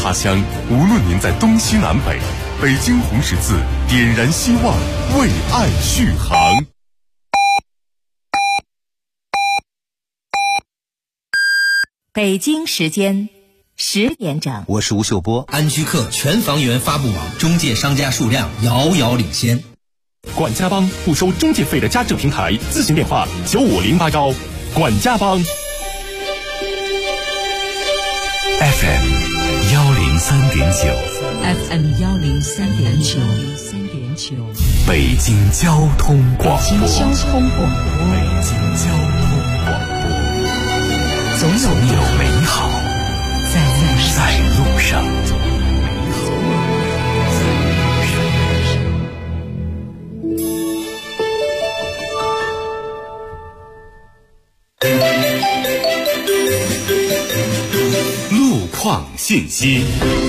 他乡，无论您在东西南北，北京红十字点燃希望，为爱续航。 北京时间10点整， 我是吴秀波。 安居客全房源发布网，中介商家数量遥遥领先。 管家帮不收中介费的家政平台，咨询电话95081。管家帮 FM 103.9 FM 103.9， 北京交通广播。 北京交通广播，总有美好在路上。路况信息。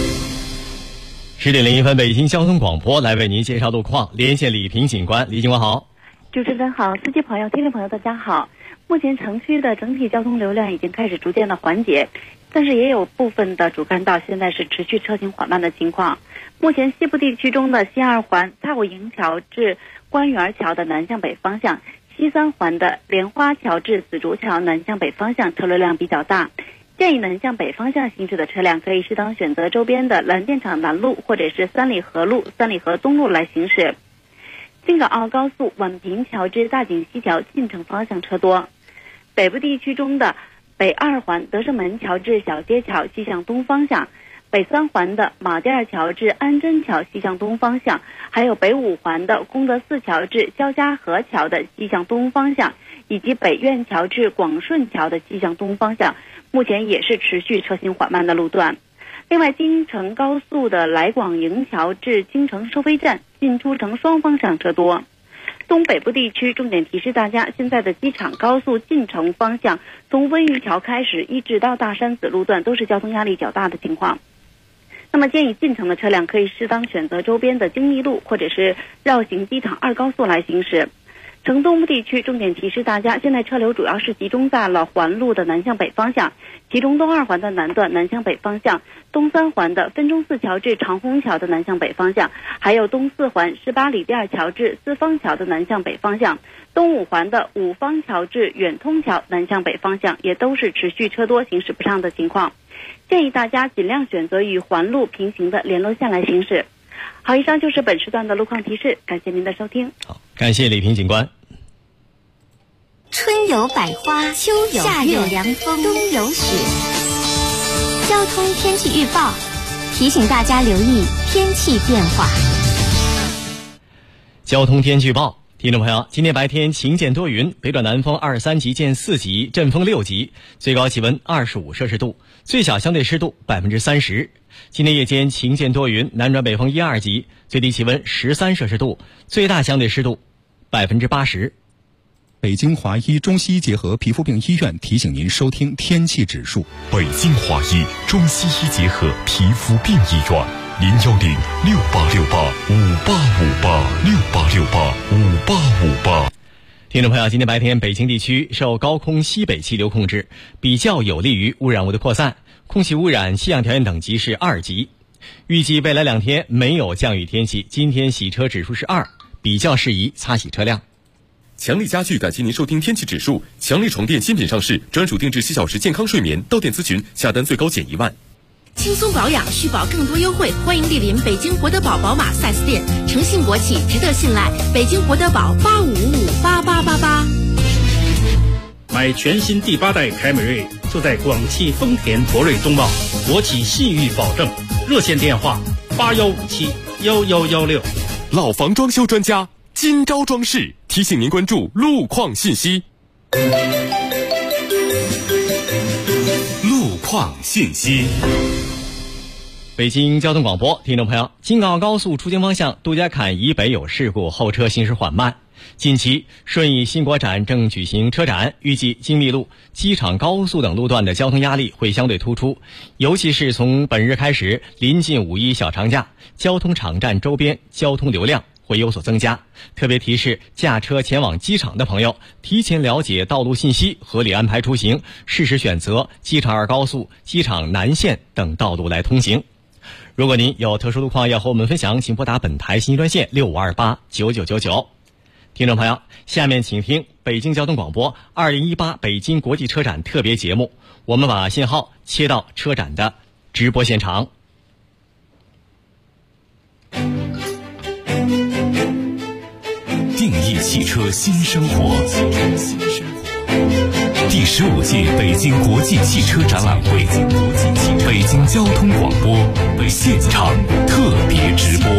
10点01分，北京交通广播来为您介绍路况，连线李平警官。李警官好。 主持人好，司机朋友、听众朋友大家好。目前城区的整体交通流量已经开始逐渐的缓解，但是也有部分的主干道现在是持续车行缓慢的情况。目前西部地区中的西二环蔡武营桥至官园桥的南向北方向，西三环的莲花桥至紫竹桥南向北方向车流量比较大，建议南向北方向行驶的车辆可以适当选择周边的蓝电厂南路或者是三里河路、三里河东路来行驶。京港澳高速宛平桥至大井西桥进城方向车多。北部地区中的北二环德胜门桥至小街桥西向东方向，北三环的马甸桥至安贞桥西向东方向，还有北五环的功德寺桥至肖家河桥的西向东方向，以及北苑桥至广顺桥的西向东方向，目前也是持续车行缓慢的路段。另外，京承高速的来广营桥至京承收费站进出城双方向车多。东北部地区重点提示大家，现在的机场高速进城方向，从温榆桥开始一直到大山子路段都是交通压力较大的情况。那么建议进城的车辆可以适当选择周边的京密路或者是绕行机场2高速来行驶。城东部地区重点提示大家，现在车流主要是集中在了环路的南向北方向，其中东二环的南段南向北方向，东三环的分钟寺桥至长虹桥的南向北方向，还有东四环18里店桥至四方桥的南向北方向，东五环的五方桥至远通桥南向北方向也都是持续车多行驶不畅的情况，建议大家尽量选择与环路平行的联络线来行驶。好，以上就是本时段的路况提示，感谢您的收听。 好，感谢李平警官。 春有百花，秋有夏有凉风，冬有雪。交通天气预报提醒大家留意天气变化。 交通天气预报，听众朋友，今天白天晴间多云，北转南风2、3级见4级，阵风6级，最高气温25摄氏度，最小相对湿度30%。今天夜间晴间多云，南转北风1、2级，最低气温13摄氏度，最大相对湿度80%。 北京华医中西医结合皮肤病医院提醒您收听天气指数。 北京华医中西医结合皮肤病医院，0106858586858 听众朋友，今天白天北京地区受高空西北气流控制，比较有利于污染物的扩散，空气污染气象条件等级是2级。预计未来2天没有降雨天气，今天洗车指数是2，比较适宜擦洗车辆。 强力家具感谢您收听天气指数。强力床垫新品上市，专属定制7小时健康睡眠，到店咨询下单最高减1万。 轻松保养，续保更多优惠，欢迎莅临北京博德堡宝马 4S 店，诚信国企，值得信赖。北京博德堡85558888。 买全新第8代凯美瑞，就在广汽丰田博瑞东茂，国企信誉保证。热线电话81571116。 老房装修专家金招装饰提醒您关注路况信息。 路况信息。 北京交通广播，听众朋友，京港澳高速出京方向杜家坎以北有事故，后车行驶缓慢。近期顺义新国展正举行车展，预计京密路、机场高速等路段的交通压力会相对突出，尤其是从本日开始，临近5·1小长假，交通场站周边交通流量会有所增加。特别提示驾车前往机场的朋友，提前了解道路信息，合理安排出行，适时选择机场2高速、机场南线等道路来通行。 如果您有特殊路况要和我们分享，请拨打本台信息专线65289999。听众朋友，下面请听北京交通广播2018北京国际车展特别节目，我们把信号切到车展的直播现场。 定义汽车新生活，第15届北京国际汽车展览会，北京交通广播现场特别直播。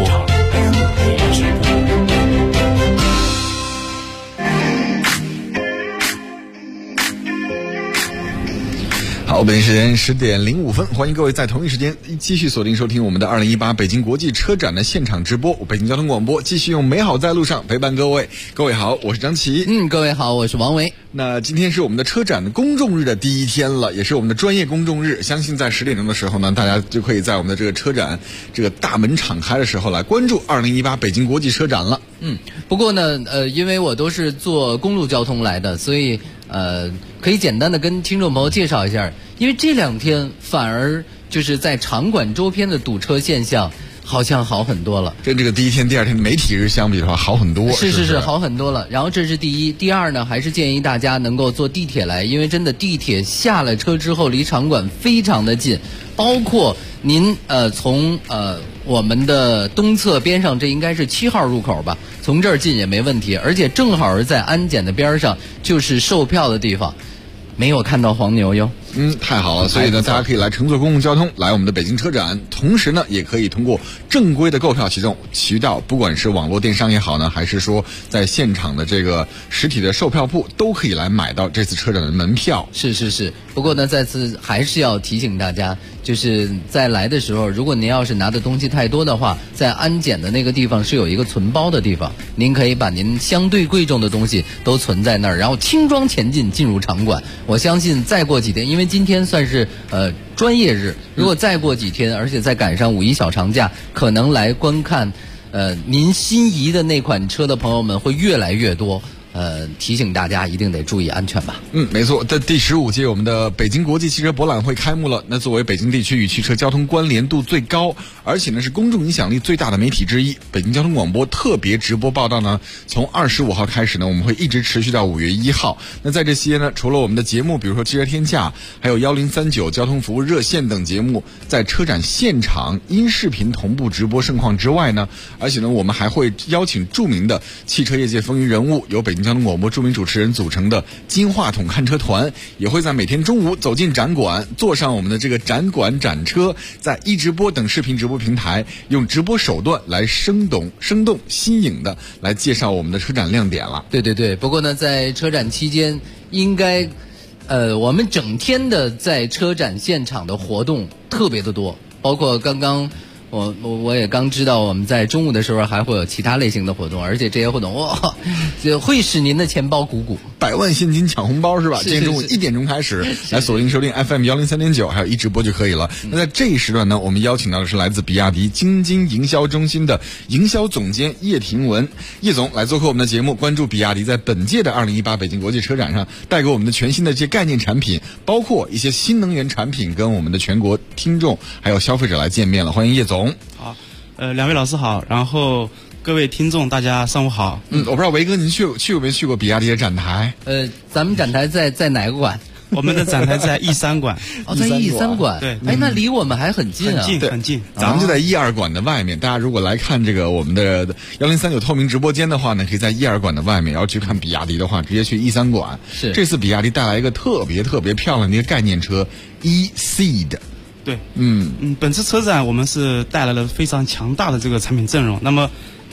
好，北京时间10点05分，欢迎各位在同一时间继续锁定收听我们的2018北京国际车展的现场直播。北京交通广播继续用美好在路上陪伴各位。各位好，我是张琪。 各位好，我是王维。 那今天是我们的车展公众日的第一天了，也是我们的专业公众日。相信在10点钟的时候呢，大家就可以在我们的这个车展这个大门敞开的时候来关注2018北京国际车展了。 不过呢，因为我都是坐公路交通来的，所以可以简单的跟听众朋友介绍一下，因为这2天反而就是在场馆周边的堵车现象好像好很多了， 跟这个第一天、第2天的媒体日相比的话，好很多。 是好很多了。然后这是第一，第二呢，还是建议大家能够坐地铁来，因为真的地铁下了车之后离场馆非常的近，包括您从我们的东侧边上，这应该是7号入口吧，从这儿进也没问题，而且正好是在安检的边上，就是售票的地方。没有看到黄牛哟。 太好了，所以呢，大家可以来乘坐公共交通来我们的北京车展，同时呢，也可以通过正规的购票渠道，不管是网络电商也好呢，还是说在现场的这个实体的售票铺，都可以来买到这次车展的门票。 是。不过呢，再次还是要提醒大家，就是在来的时候，如果您要是拿的东西太多的话，在安检的那个地方是有一个存包的地方，您可以把您相对贵重的东西都存在那儿，然后轻装前进进入场馆。我相信再过几天，因为今天算是专业日，如果再过几天，而且再赶上5一小长假，可能来观看您心仪的那款车的朋友们会越来越多。提醒大家一定得注意安全吧。 没错，在第15届我们的北京国际汽车博览会开幕了。那作为北京地区与汽车交通关联度最高，而且呢是公众影响力最大的媒体之一，北京交通广播特别直播报道呢，从25号开始呢，我们会一直持续到5月1号。那在这些呢，除了我们的节目，比如说汽车天下，还有1039交通服务热线等节目，在车展现场音视频同步直播盛况之外呢，而且呢，我们还会邀请著名的汽车业界风云人物，由北京交通广播著名主持人组成的金话筒看车团，也会在每天中午走进展馆，坐上我们的这个展馆展车，在直播等视频直播平台，用直播手段来生动新颖的来介绍我们的车展亮点了。 对。不过呢，在车展期间，应该我们整天的在车展现场的活动特别的多，包括刚刚我也刚知道，我们在中午的时候还会有其他类型的活动，而且这些活动就会使您的钱包鼓鼓 ，100万现金抢红包是吧？今天中午1点钟开始来锁定收听 FM 103.9，还有直播就可以了。那在这一时段呢，我们邀请到的是来自比亚迪京津营销中心的营销总监叶廷文，叶总来做客我们的节目，关注比亚迪在本届的2018北京国际车展上带给我们的全新的这些概念产品，包括一些新能源产品，跟我们的全国听众还有消费者来见面了。欢迎叶总。 好，两位老师好，然后各位听众大家上午好。 我不知道维哥您去过没去过比亚迪的展台？ 咱们展台在哪个馆？ 我们的展台在E3馆。 在E3馆。 对。 那离我们还很近啊。 很近。 咱们就在E2馆的外面。大家如果来看这个我们的1039透明直播间的话呢，可以在E2馆的外面；要去看比亚迪的话，直接去E3馆。 是。 这次比亚迪带来一个特别漂亮的一个概念车 E-Seed。 对，本次车展我们是带来了非常强大的这个产品阵容。那么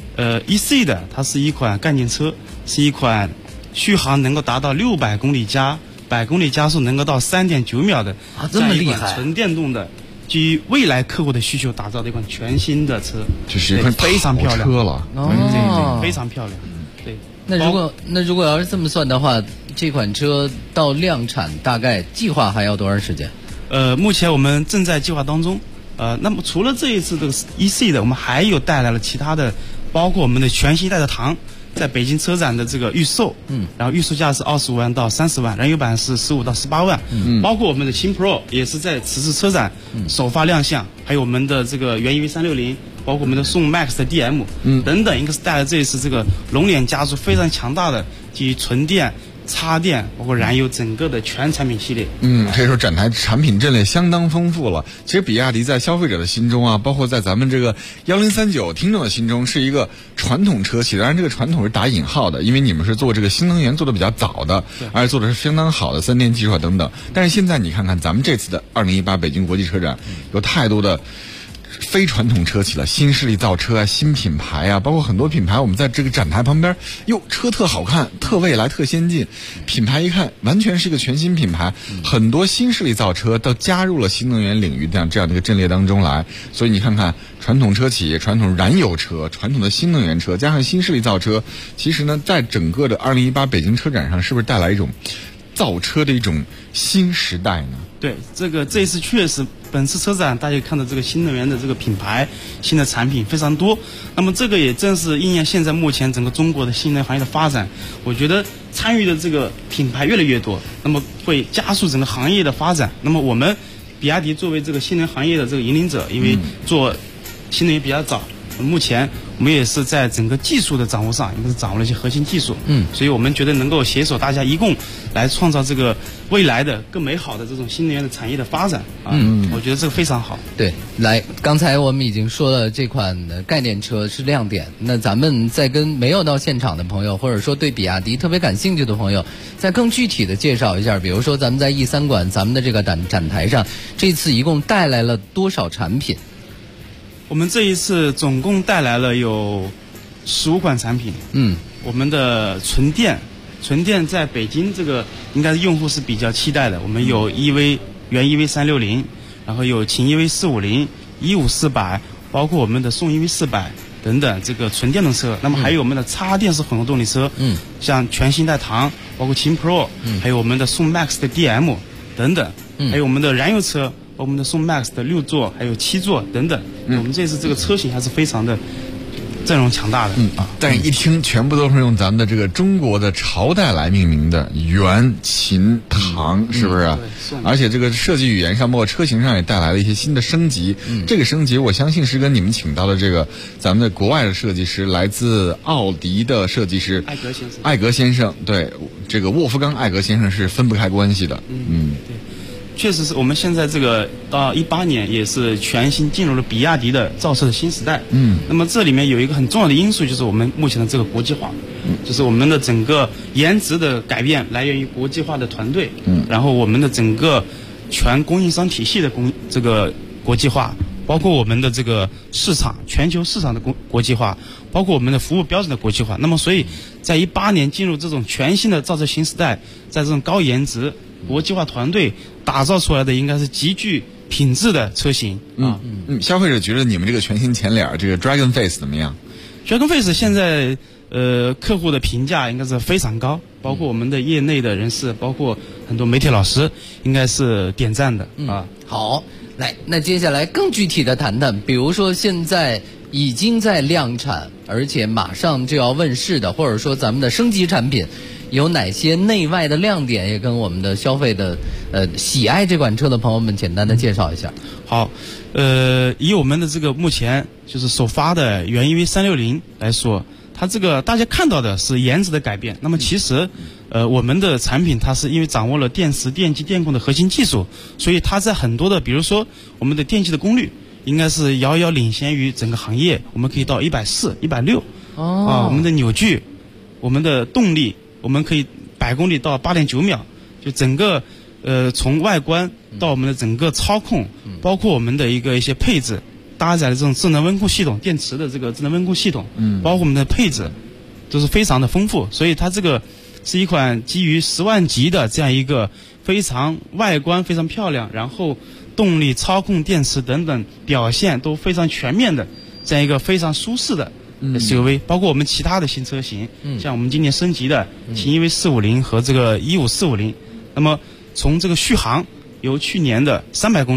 ，E-Seed 它是一款概念车，是一款续航能够达到600公里加，100公里加速能够到3.9秒的这么厉害， 纯电动的，基于未来客户的需求打造的一款全新的车， 这是一款非常漂亮车了， 非常漂亮。对， 那如果要是这么算的话，这款车到量产大概计划还要多长时间？ 目前我们正在计划当中。那么除了这一次这个 E-Seed，我们还有带来了其他的，包括我们的全新一代的唐， 在北京车展的这个预售，然后预售价是25万到30万，燃油版是15到18万，包括我们的秦 Pro 也是在此次车展首发亮相，还有我们的这个元 EV360，包括我们的宋 MAX 的 DM，等等，应该是带来这一次这个龙脸家族非常强大的基于纯电、插电包括燃油整个的全产品系列。 可以说展台产品阵列相当丰富了。其实比亚迪在消费者的心中啊，包括在咱们这个1039听众的心中，是一个传统车企。当然这个传统是打引号的，因为你们是做这个新能源做的比较早的，而且做的是相当好的3电技术等等。但是现在你看看咱们这次的2018北京国际车展，有太多的非传统车企了，新势力造车啊，新品牌啊，包括很多品牌，我们在这个展台旁边，车特好看，特未来，特先进，品牌一看完全是一个全新品牌，很多新势力造车都加入了新能源领域这样的一个阵列当中来。所以你看看传统车企、传统燃油车、传统的新能源车，加上新势力造车，其实呢，在整个的2018北京车展上，是不是带来一种造车的一种新时代呢？ 对，这一次确实，本次车展大家看到这个新能源的这个品牌、新的产品非常多。那么这个也正是应验现在目前整个中国的新能源行业的发展。我觉得参与的这个品牌越来越多，那么会加速整个行业的发展。那么我们比亚迪作为这个新能源行业的这个引领者，因为做新能源比较早，目前我们也是在整个技术的掌握上，也是掌握了一些核心技术。所以我们觉得能够携手大家一共来创造这个未来的更美好的这种新能源的产业的发展我觉得这个非常好。 对，来，刚才我们已经说了这款概念车是亮点，那咱们再跟没有到现场的朋友，或者说对比亚迪特别感兴趣的朋友，再更具体的介绍一下，比如说咱们在 E3 馆咱们的这个展台上，这次一共带来了多少产品？ 我们这一次总共带来了有15款产品。我们的纯电在北京这个应该是用户是比较期待的。我们有元 EV360，然后有秦 EV450、15400，包括我们的宋 EV400等等这个纯电动车。那么还有我们的插电式混合动力车，像全新代唐，包括秦 Pro，还有我们的宋 MAX 的 DM 等等，还有我们的燃油车。我们的宋 MAX 的6座还有7座等等，我们这次这个车型还是非常的阵容强大的。 但一听全部都是用咱们的这个中国的朝代来命名的，元、秦、唐，是不是啊？而且这个设计语言上，包括车型上也带来了一些新的升级。这个升级我相信是跟你们请到的这个咱们的国外的设计师，来自奥迪的设计师艾格先生，对，这个沃夫冈艾格先生是分不开关系的。 对。确实是我们现在这个到18年也是全新进入了比亚迪的造车的新时代。那么这里面有一个很重要的因素，就是我们目前的这个国际化，就是我们的整个颜值的改变来源于国际化的团队。然后我们的整个全供应商体系的这个国际化，包括我们的这个市场全球市场的国际化，包括我们的服务标准的国际化。那么所以在18年进入这种全新的造车新时代，在这种高颜值国际化团队打造出来的应该是极具品质的车型。 消费者觉得你们这个全新前脸这个 Dragon Face 怎么样？ Dragon Face 现在客户的评价应该是非常高，包括我们的业内的人士，包括很多媒体老师应该是点赞的。 好，来，那接下来更具体的谈谈，比如说现在已经在量产，而且马上就要问世的，或者说咱们的升级产品有哪些内外的亮点，也跟我们的消费的喜爱这款车的朋友们简单的介绍一下。 好，以我们的这个目前就是首发的元 EV360来说，它这个大家看到的是颜值的改变，那么其实我们的产品它是因为掌握了电池、电机、电控的核心技术，所以它在很多的比如说我们的电机的功率应该是遥遥领先于整个行业，我们可以到140、160。我们的扭矩、我们的动力，我们可以100公里到8.9秒，就整个从外观到我们的整个操控，包括我们的一些配置，搭载了这种智能温控系统，电池的这个智能温控系统，包括我们的配置都是非常的丰富，所以它这个是一款基于10万级的这样一个非常外观非常漂亮，然后动力、操控、电池等等表现都非常全面的这样一个非常舒适的SUV，包括我们其他的新车型，像我们今年升级的秦 EV450和这个15450，那么从这个续航由去年的300公里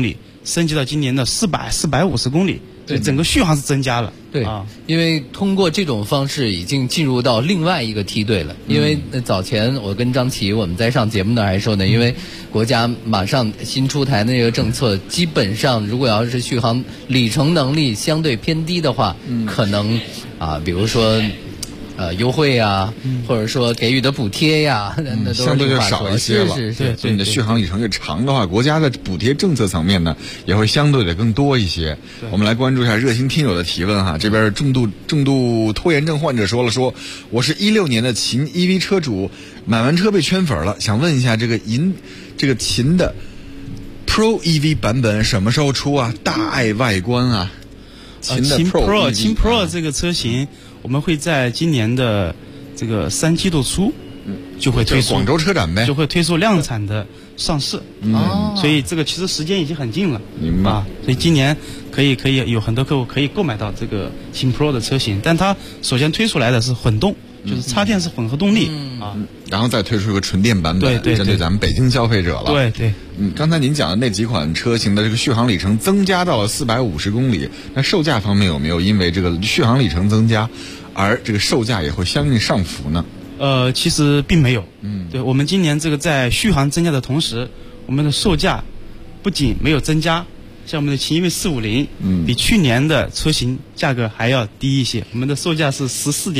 升级到今年的450公里，对，整个续航是增加了。 对啊，因为通过这种方式已经进入到另外一个梯队了。因为早前我跟张琪我们在上节目那还说呢，因为国家马上新出台的那个政策，基本上如果要是续航里程能力相对偏低的话，可能比如说优惠啊，或者说给予的补贴呀，那都是相对就少一些了。 是， 所以你的续航里程越长的话，国家的补贴政策层面呢，也会相对的更多一些。我们来关注一下热心听友的提问哈。这边重度拖延症患者说我是16年的秦 EV 车主，买完车被圈粉了，想问一下这个秦的 Pro EV 版本什么时候出啊？大爱外观啊。秦 Pro 这个车型，我们会在今年的这个3季度初就会推出， 广州车展呗， 就会推出量产的上市。所以这个其实时间已经很近了。 明白。 所以今年可以有很多客户可以购买到这个秦 Pro 的车型，但它首先推出来的是混动，就是插电式混合动力然后再推出一个纯电版本， 对， 针对咱们北京消费者了。 对。 刚才您讲的那几款车型的这个续航里程增加到了450公里，那售价方面有没有因为这个续航里程增加，而这个售价也会相应上浮呢？ 其实并没有。对，我们今年这个在续航增加的同时，我们的售价不仅没有增加，像我们的秦 EV 450，比去年的车型价格还要低一些，我们的售价是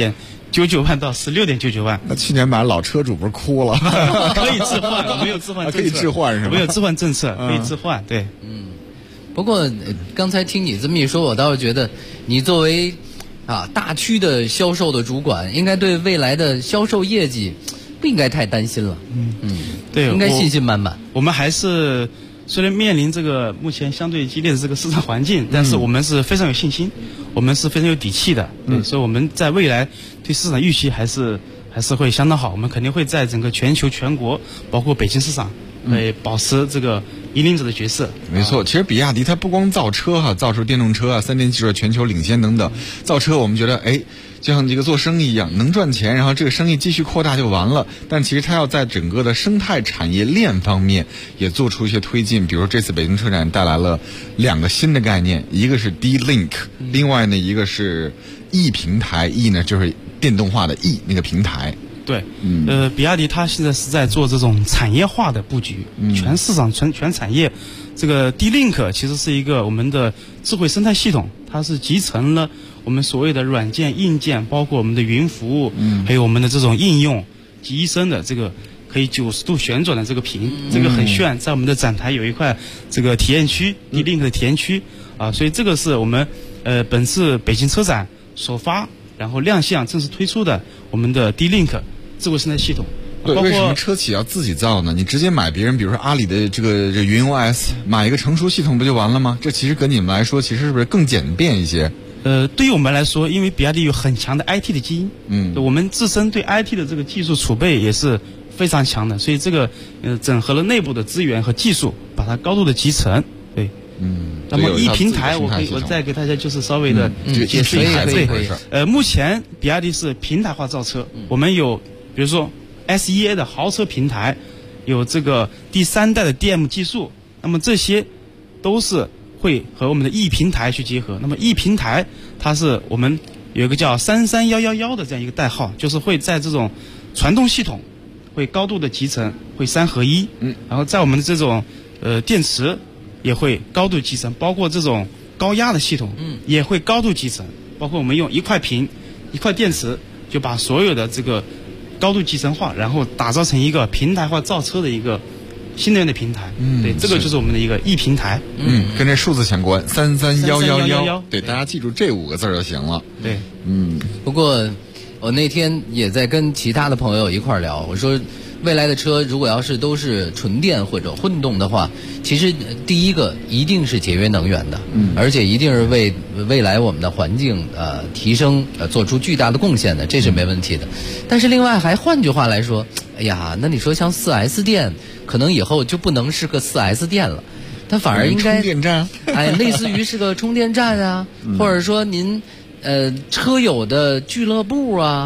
14.99万到16.99万。 那去年买老车主不是哭了？ 可以置换，没有置换政策， 可以置换是吧？ 没有置换政策，可以置换。对， 不过刚才听你这么一说，我倒是觉得你作为大区的销售的主管，应该对未来的销售业绩不应该太担心了。 对， 应该信心满满。 我们还是虽然面临这个目前相对激烈的这个市场环境，但是我们是非常有信心，我们是非常有底气的。对，所以我们在未来对市场预期还是会相当好。我们肯定会在整个全球、全国，包括北京市场，保持这个引领者的角色。 没错，其实比亚迪它不光造车造出电动车3电技术全球领先等等，造车我们觉得就像这个做生意一样，能赚钱，然后这个生意继续扩大就完了。但其实它要在整个的生态产业链方面也做出一些推进。比如说这次北京车展带来了2个新的概念，一个是 D-Link， 另外呢一个是 E 平台 ，E 呢就是电动化的 E 那个平台。 对，比亚迪它现在是在做这种产业化的布局，全市场全产业。这个 D-Link 其实是一个我们的智慧生态系统，它是集成了我们所谓的软件、硬件，包括我们的云服务，还有我们的这种应用集一身的这个可以90度旋转的这个屏，这个很炫。在我们的展台有一块这个体验区 ，D-Link 的体验区所以这个是我们本次北京车展首发，然后亮相正式推出的我们的 D-Link 智慧生态系统。 对，为什么车企要自己造呢？你直接买别人，比如说阿里的这云 OS， 买一个成熟系统不就完了吗？这其实跟你们来说，其实是不是更简便一些？ 对于我们来说，因为比亚迪有很强的 IT 的基因，我们自身对 IT 的这个技术储备也是非常强的，所以这个整合了内部的资源和技术，把它高度的集成。对，那么E平台，我再给大家就是稍微的解释一下。目前比亚迪是平台化造车，我们有比如说 SEA 的豪车平台，有这个第3代的 DM 技术，那么这些都是会和我们的 E 平台去结合。那么 E 平台它是我们有一个叫33111的这样一个代号，就是会在这种传动系统会高度的集成，会3合1，然后在我们的这种电池也会高度集成，包括这种高压的系统也会高度集成，包括我们用一块屏一块电池就把所有的这个高度集成化，然后打造成一个平台化造车的一个新能源的平台。对，这个就是我们的一个 E 平台。 跟这数字相关，33111。对，大家记住这5个字就行了。 对， 不过我那天也在跟其他的朋友一块聊，我说未来的车如果要是都是纯电或者混动的话，其实第一个一定是节约能源的，而且一定是为未来我们的环境提升做出巨大的贡献的，这是没问题的。但是另外还换句话来说，哎呀，那你说像 4S 店可能以后就不能是个 4S 店了，它反而应该充电站， 类似于是个充电站啊，或者说您车友的俱乐部啊，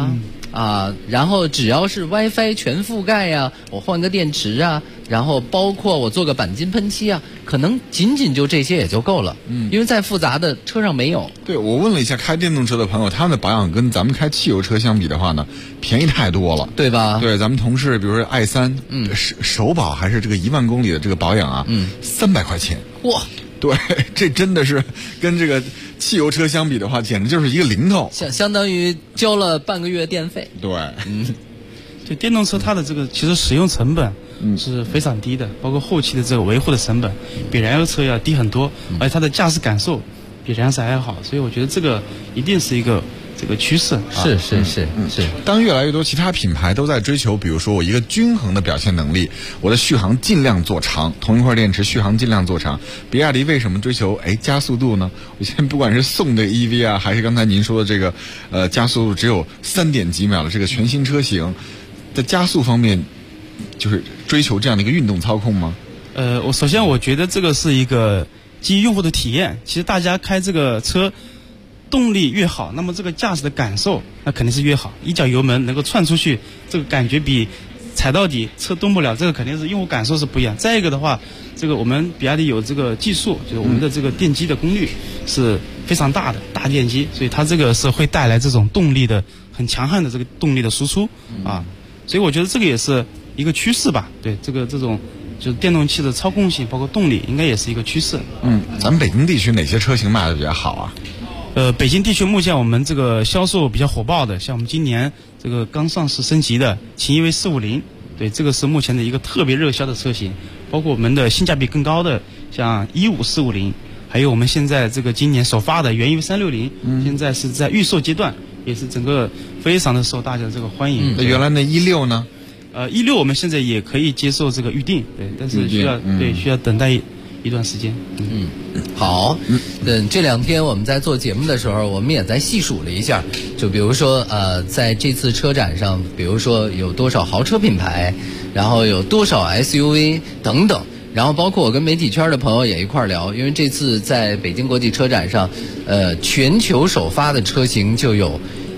然后只要是 WiFi 全覆盖呀，我换个电池啊，然后包括我做个钣金喷漆啊，可能仅仅就这些也就够了。因为再复杂的车上没有。 对，我问了一下开电动车的朋友，他们的保养跟咱们开汽油车相比的话呢，便宜太多了， 对吧？ 对，咱们同事比如说i3，首保还是这个1万公里的这个保养啊，300块钱。 哇！ 对，这真的是跟这个汽油车相比的话，简直就是一个零头， 相当于交了半个月电费。 对， 就电动车它的这个其实使用成本是非常低的，包括后期的这个维护的成本比燃油车要低很多，而且它的驾驶感受比燃油车还要好，所以我觉得这个一定是一个这个趋势。 是。 当越来越多其他品牌都在追求，比如说我一个均衡的表现能力，我的续航尽量做长，同一块电池续航尽量做长，比亚迪为什么追求加速度呢？我现在不管是宋的 EV 啊，还是刚才您说的这个加速度只有3点几秒的这个全新车型，在加速方面就是追求这样的一个运动操控吗？ 首先我觉得这个是一个基于用户的体验，其实大家开这个车动力越好，那么这个驾驶的感受那肯定是越好，一脚油门能够窜出去，这个感觉比踩到底车动不了，这个肯定是用户感受是不一样。再一个的话，这个我们比亚迪有这个技术，就是我们的这个电机的功率是非常大的大电机，所以它这个是会带来这种动力的很强悍的这个动力的输出所以我觉得这个也是一个趋势吧。对，这种就是电动汽的操控性包括动力应该也是一个趋势。 咱们北京地区哪些车型卖的比较好啊？ 北京地区目前我们这个销售比较火爆的，像我们今年这个刚上市升级的秦EV 450，对，这个是目前的一个特别热销的车型，包括我们的性价比更高的像15450，还有我们现在这个今年首发的元EV 360，现在是在预售阶段，也是整个非常的受大家的这个欢迎。 那原来那16呢 ？16我们现在也可以接受这个预定，对，但是需要等待一段时间。 好，这2天我们在做节目的时候，我们也在细数了一下，就比如说在这次车展上，比如说有多少豪车品牌，然后有多少 SUV 等等，然后包括我跟媒体圈的朋友也一块聊，因为这次在北京国际车展上，全球首发的车型就有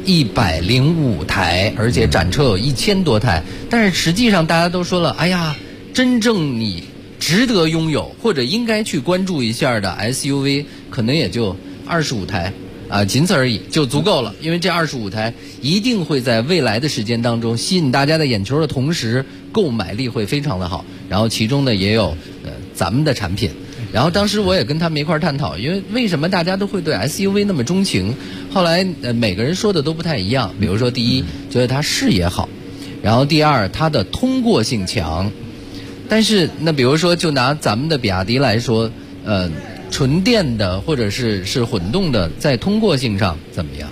105台，而且展车有1000多台，但是实际上大家都说了，哎呀，真正你值得拥有或者应该去关注一下的 SUV 可能也就25台仅此而已，就足够了。因为这25台一定会在未来的时间当中吸引大家的眼球的同时，购买力会非常的好，然后其中呢也有咱们的产品。然后当时我也跟他们一块探讨，因为为什么大家都会对 SUV 那么钟情，后来每个人说的都不太一样。比如说第一，觉得它视野好，然后第二，它的通过性强。但是那比如说就拿咱们的比亚迪来说，纯电的或者是混动的，在通过性上怎么样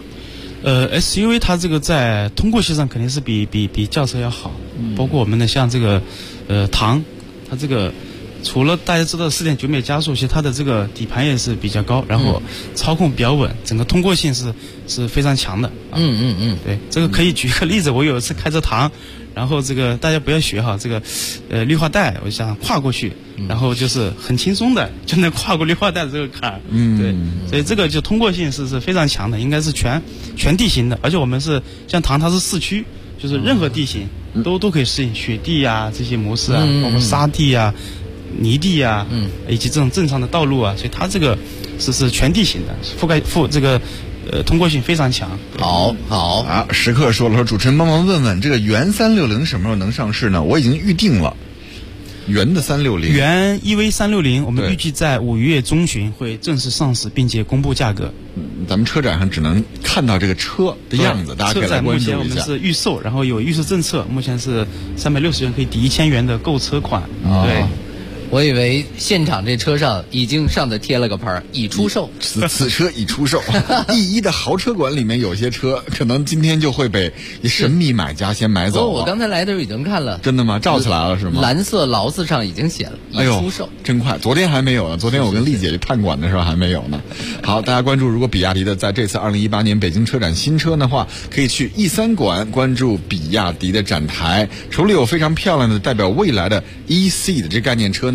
？SUV 它这个在通过性上肯定是比轿车要好，包括我们的像这个唐，它这个除了大家知道4.9米加速，其实它的这个底盘也是比较高，然后操控比较稳，整个通过性是非常强的。对，这个可以举一个例子，我有一次开着唐，然后这个大家不要学哈，这个绿化带我想跨过去，然后就是很轻松的就能跨过绿化带的这个坎。对，所以这个就通过性是非常强的，应该是全地形的，而且我们是像唐它是4驱，就是任何地形都可以适应，雪地啊这些模式啊，包括沙地啊、泥地啊，以及这种正常的道路啊，所以它这个是全地形的，这个通过性非常强。 好时刻说主持人帮忙问问这个元360什么时候能上市呢？我已经预定了元的360， 元EV 360，我们预计在5月中旬会正式上市，并且公布价格。 咱们车展上只能看到这个车的样子，大家可以来关注一下。 目前我们是预售，然后有预售政策，目前是360元可以抵1000元的购车款。对。 我以为现场这车上已经上的贴了个牌已出售， 此车已出售。E1的豪车馆里面有些车可能今天就会被神秘买家先买走了。 我刚才来的时候已经看了。 真的吗？照起来了是吗？ 蓝色劳斯上已经写了已出售。 真快，昨天还没有呢，昨天我跟丽姐去探馆的时候还没有呢。好，大家关注，如果比亚迪的在这次2018年北京车展新车的话，可以去E3馆关注比亚迪的展台，手里有非常漂亮的代表未来的 EC 的这概念车呢，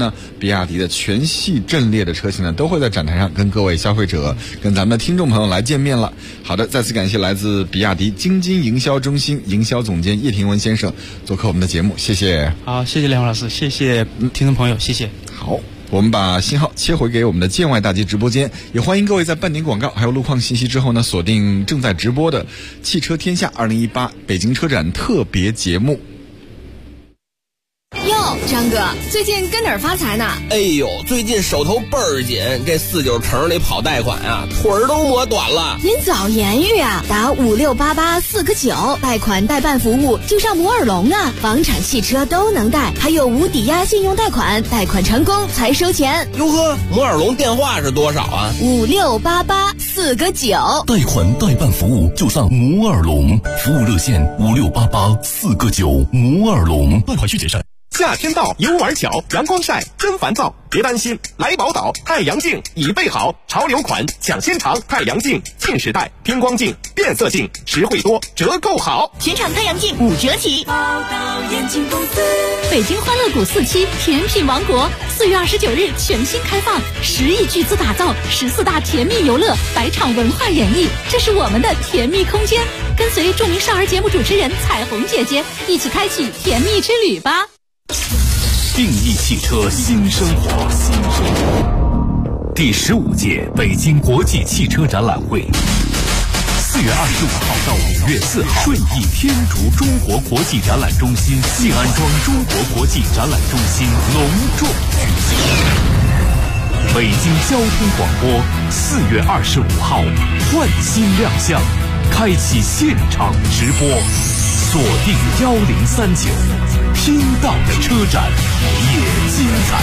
呢，比亚迪的全系阵列的车型呢，都会在展台上跟各位消费者、跟咱们的听众朋友来见面了。好的，再次感谢来自比亚迪京津营销中心营销总监叶廷文先生做客我们的节目，谢谢。 好，谢谢梁老师，谢谢听众朋友，谢谢。 好，我们把信号切回给我们的建外大街直播间，也欢迎各位在半点广告还有路况信息之后呢，锁定正在直播的汽车天下2018北京车展特别节目。 哟，张哥，最近跟哪儿发财呢？ 哎呦，最近手头倍儿紧，这49城里跑贷款啊，腿儿都磨短了。 您早言语啊，打5688-4个9，贷款代办服务就上摩尔龙啊，房产、汽车都能贷，还有无抵押信用贷款，贷款成功才收钱。 哟呵，摩尔龙电话是多少啊 ？5688-4个9， 贷款代办服务就上摩尔龙，服务热线5688-4个9，摩尔龙，贷款需谨慎。 夏天到，游玩巧，阳光晒真烦躁，别担心，来宝岛太阳镜已备好，潮流款抢先尝，太阳镜近视带偏光镜变色镜实惠多，折扣好， 全场太阳镜5折起。 宝岛眼镜公司，北京欢乐谷4期甜品王国4月29日全新开放，10亿巨资打造14大甜蜜游乐，100场文化演绎，这是我们的甜蜜空间。跟随著名少儿节目主持人彩虹姐姐一起开启甜蜜之旅吧。 定义汽车新生活，第15届北京国际汽车展览会，4月25号到5月4号，顺义天竺中国国际展览中心静安庄中国国际展览中心隆重举行。北京交通广播4月25号换新亮相，开启现场直播，锁定1039，听到的车展也精彩。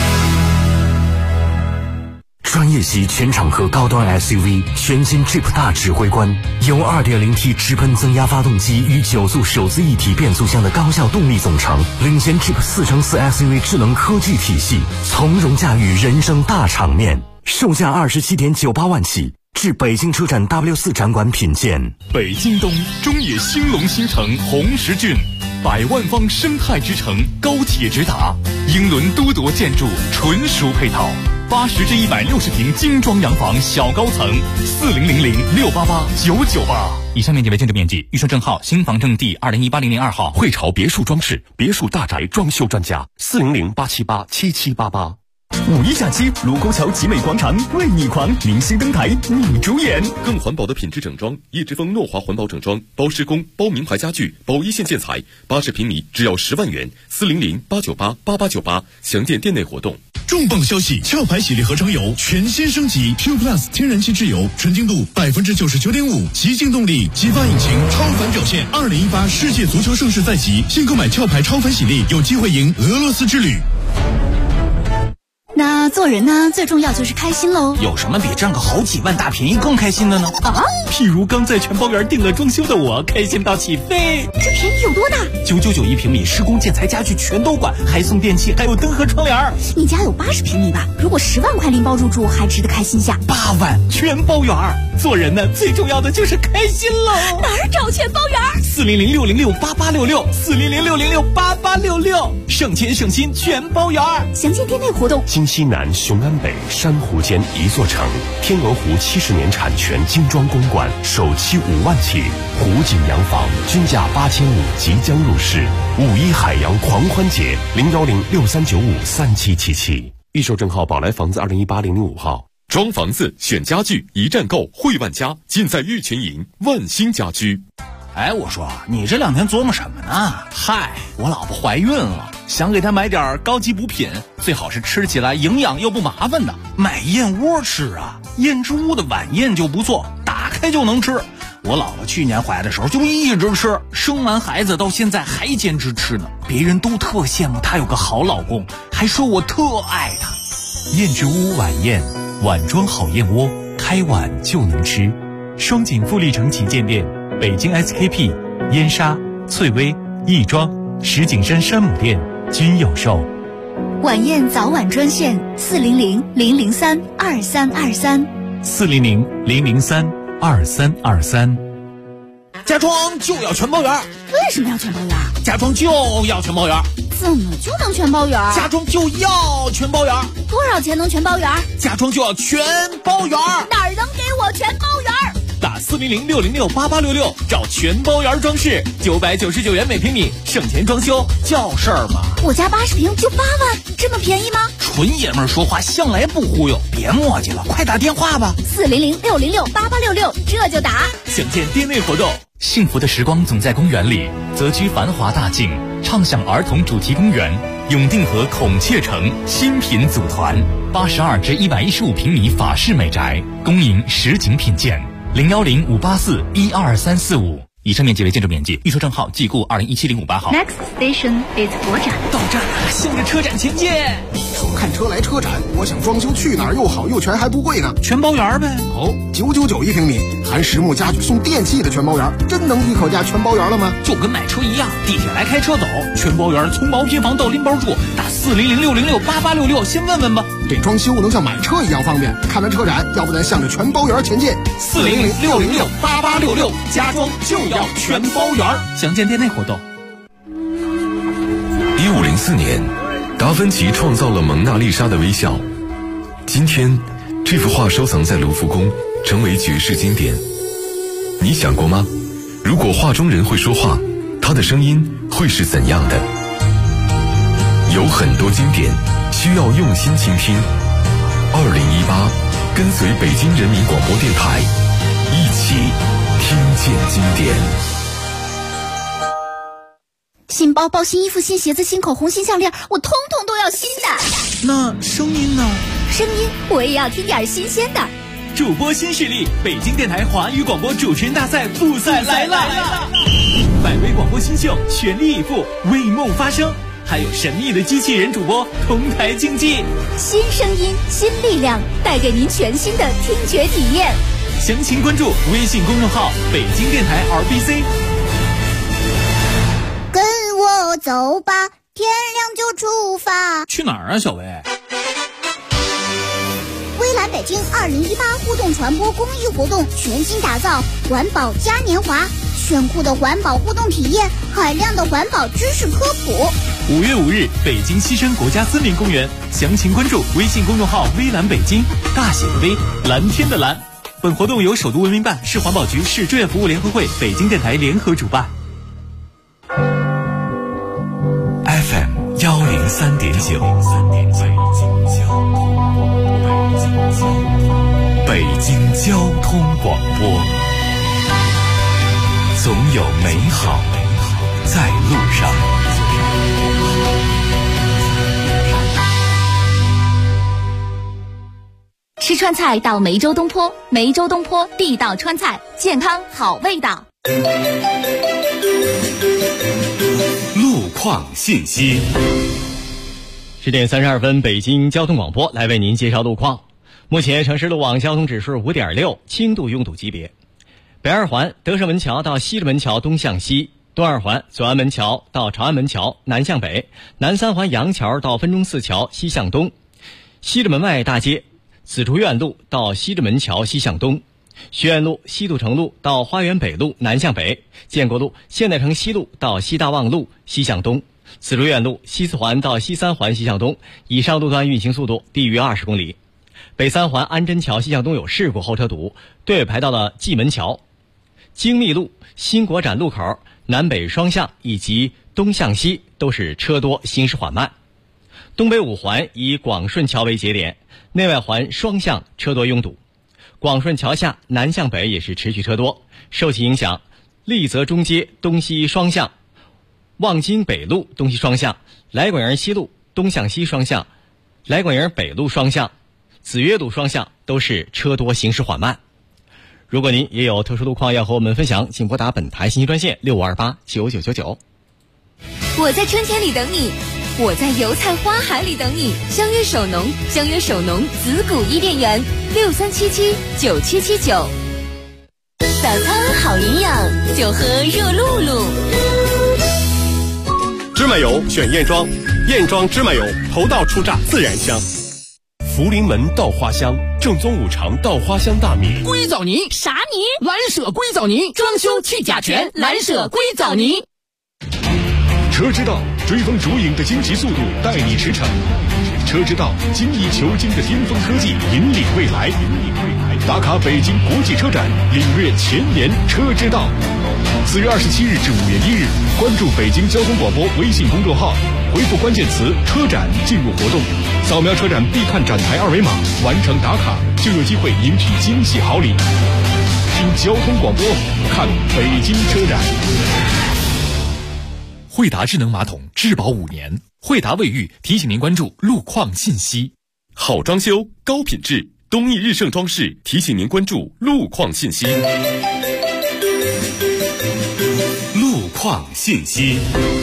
专业级全场合高端 SUV 全新 Jeep 大指挥官，由 2.0T 直喷增压发动机与9速手自一体变速箱的高效动力总成，领先 Jeep 4×4 SUV 智能科技体系，从容驾驭人生大场面，售价27.98万起。至北京车展 W4 展馆品鉴。北京东中野兴隆新城红石郡，100万方生态之城，高铁直达，英伦多铎建筑纯属配套，80至160平精装洋房小高层，4000-688-998。 以上面积为建筑面积，预售证号新房证第2018-002号。 汇潮别墅装饰，别墅大宅装修专家，400-878-7788。 5一假期，卢沟桥集美广场为你狂，明星登台你主演。 更环保的品质整装，叶之峰诺华环保整装，包施工，包名牌家具，包一线建材，80平米只要10万元，400-898-8898，详见店内活动。 重磅消息！壳牌洗涤合成油全新升级 ，Q Plus 天然气质油，纯净度99.5%，极净动力，激发引擎，超凡表现。2018世界足球盛世在即，现购买壳牌超凡洗涤，有机会赢俄罗斯之旅。 那做人呢，最重要就是开心喽。 有什么比赚个好几万大便宜更开心的呢？ 啊， 譬如刚在全包园订了装修的我，开心到起飞。 这便宜有多大 ？999一平米，施工建材家具全都管，还送电器，还有灯和窗帘。 你家有80平米吧？如果10万块拎包入住，还值得开心下。 8万全包园。做人呢，最重要的就是开心喽。 哪儿找全包园 ？400-606-8866，400-606-8866，省钱省心全包园。 详见店内活动。 京西南、雄安北、珊瑚间一座城，天鹅湖70年产权精装公馆，首期5万起，湖景洋房均价8500即将入市。5·1海洋狂欢节，010-6395-3777，预售证号宝来房子2018-005号。 装房子选家具，一站购汇万家，尽在玉泉营万兴家居。 哎，我说你这2天琢磨什么呢？嗨，我老婆怀孕了，想给她买点高级补品，最好是吃起来营养又不麻烦的。买燕窝吃啊，燕之屋的晚宴就不错，打开就能吃。我老婆去年怀的时候就一直吃，生完孩子到现在还坚持吃呢。别人都特羡慕她有个好老公，还说我特爱她。 燕之屋晚宴，碗装好燕窝，开碗就能吃。双井富力城旗舰店，北京 SKP、燕莎、翠微、亦庄、石景山山姆店均有售。 晚宴早晚专线400-003-2323。 400-003-2323。 家装就要全包圆。 为什么要全包圆？ 家装就要全包圆。 怎么就能全包圆？ 家装就要全包圆。 多少钱能全包圆？ 家装就要全包圆。 哪儿能给我全包圆？ 打400-606-8866找全包圆装饰，999元每平米，省钱装修叫事儿嘛。 我家80平就8万，这么便宜吗？ 纯爷们儿说话向来不忽悠，别磨叽了，快打电话吧。 400-606-8866，这就打。 想见店内活动。 幸福的时光总在公园里，择居繁华大境，畅享儿童主题公园。永定河孔雀城新品组团，82至115平米法式美宅，恭迎实景品鉴。010-584-12345。以上面积为建筑面积，预售账号即固2017-05-8号。 Next station is 国展。 到站了，向着车展前进。 说看车来车展，我想装修去哪儿又好又全还不贵呢？ 全包圆呗。 哦，999一平米，含实木家具送电器的全包圆，真能一口价全包圆了吗？ 就跟买车一样，地铁来开车走，全包圆从毛坯房到拎包住，打400-606-8866，先问问吧。 这装修能像买车一样方便。看完车展，要不咱向着全包圆前进。 400-606-8866，家装就要全包圆。详见店内活动。 1504年，达芬奇创造了蒙娜丽莎的微笑。今天，这幅画收藏在卢浮宫，成为绝世经典。你想过吗？如果画中人会说话，他的声音会是怎样的？有很多经典需要用心倾听。2018，跟随北京人民广播电台，一起听见经典。 新包包、新衣服、新鞋子、新口红、新项链，我通通都要新的。 那声音呢？ 声音我也要听点新鲜的。 主播新势力，北京电台华语广播主持人大赛复赛来了！100位广播新秀全力以赴，为梦发声，还有神秘的机器人主播同台竞技。 新声音，新力量，带给您全新的听觉体验。 详情关注微信公众号北京电台 RBC。 跟我走吧，天亮就出发。 去哪儿啊，小薇？ 微蓝北京2018互动传播公益活动全新打造环保嘉年华，炫酷的环保互动体验，海量的环保知识科普。 5月5日，北京西山国家森林公园，详情关注微信公众号微蓝北京，大写的微，蓝天的蓝。本活动由首都文明办、市环保局、市志愿服务联合会、北京电台联合主办。 FM 103.9，北京交通广播，总有美好在路上。 吃川菜到梅州东坡，梅州东坡地道川菜，健康好味道。 路况信息。 10点32分，北京交通广播来为您介绍路况。目前城市路网交通指数5.6，轻度拥堵级别。北二环德胜门桥到西直门桥东向西，东二环左安门桥到朝安门桥南向北，南三环杨桥到分钟寺桥西向东，西直门外大街紫竹院路到西直门桥西向东，学院路西渡城路到花园北路南向北，建国路现代城西路到西大望路西向东，紫竹院路西四环到西三环西向东，以上路段运行速度低于20公里。北三环安贞桥西向东有事故，后车堵，队尾排到了蓟门桥。精密路新国展路口南北双向以及东向西都是车多，行驶缓慢。东北五环以广顺桥为节点，内外环双向车多拥堵。广顺桥下南向北也是持续车多。受其影响，丽泽中街东西双向、望京北路东西双向、来广营西路东向西双向、来广营北路双向、子曰路双向都是车多，行驶缓慢。如果您也有特殊路况要和我们分享，请拨打本台信息专线65289999。 我在春天里等你，我在油菜花海里等你。相约首农，相约首农子谷伊甸园，63779779。早餐好营养，就喝热露露。 芝麻油选燕庄，燕庄芝麻油头道出榨，自然香。 福临门稻花香，正宗五常稻花香大米。 硅藻泥啥泥？蓝舍硅藻泥，装修去甲醛，蓝舍硅藻泥。 车之道追风逐影的惊奇速度带你驰骋，车之道精益求精的巅峰科技引领未来。打卡北京国际车展，领略前沿车之道。4月27日至5月1日，关注北京交通广播微信公众号，回复关键词“车展”进入活动，扫描车展必看展台二维码，完成打卡就有机会赢取惊喜好礼。听交通广播，看北京车展。 惠达智能马桶质保5年，惠达卫浴提醒您关注路况信息。 好装修，高品质，东义日盛装饰提醒您关注路况信息。路况信息。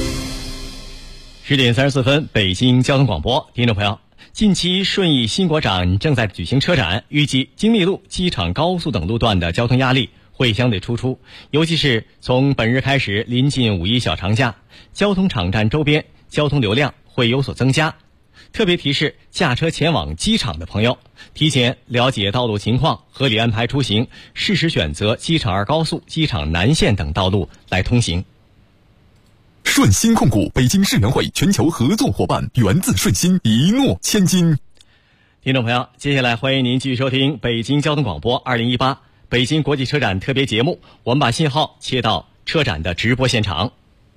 10点34分，北京交通广播，听众朋友，近期顺义新国展正在举行车展，预计京密路、机场高速等路段的交通压力会相对突出，尤其是从本日开始临近5一小长假，交通场站周边交通流量会有所增加。特别提示驾车前往机场的朋友，提前了解道路情况，合理安排出行，适时选择机场2高速、机场南线等道路来通行。 顺鑫控股北京世园会全球合作伙伴，源自顺鑫，一诺千金。 听众朋友，接下来欢迎您继续收听北京交通广播2018北京国际车展特别节目，我们把信号切到车展的直播现场。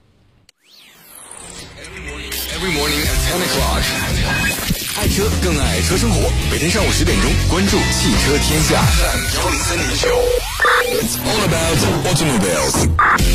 Every morning at 10 o'clock， 爱车更爱车生活。每天上午10点钟，关注汽车天下。103.9 It's all about automobiles。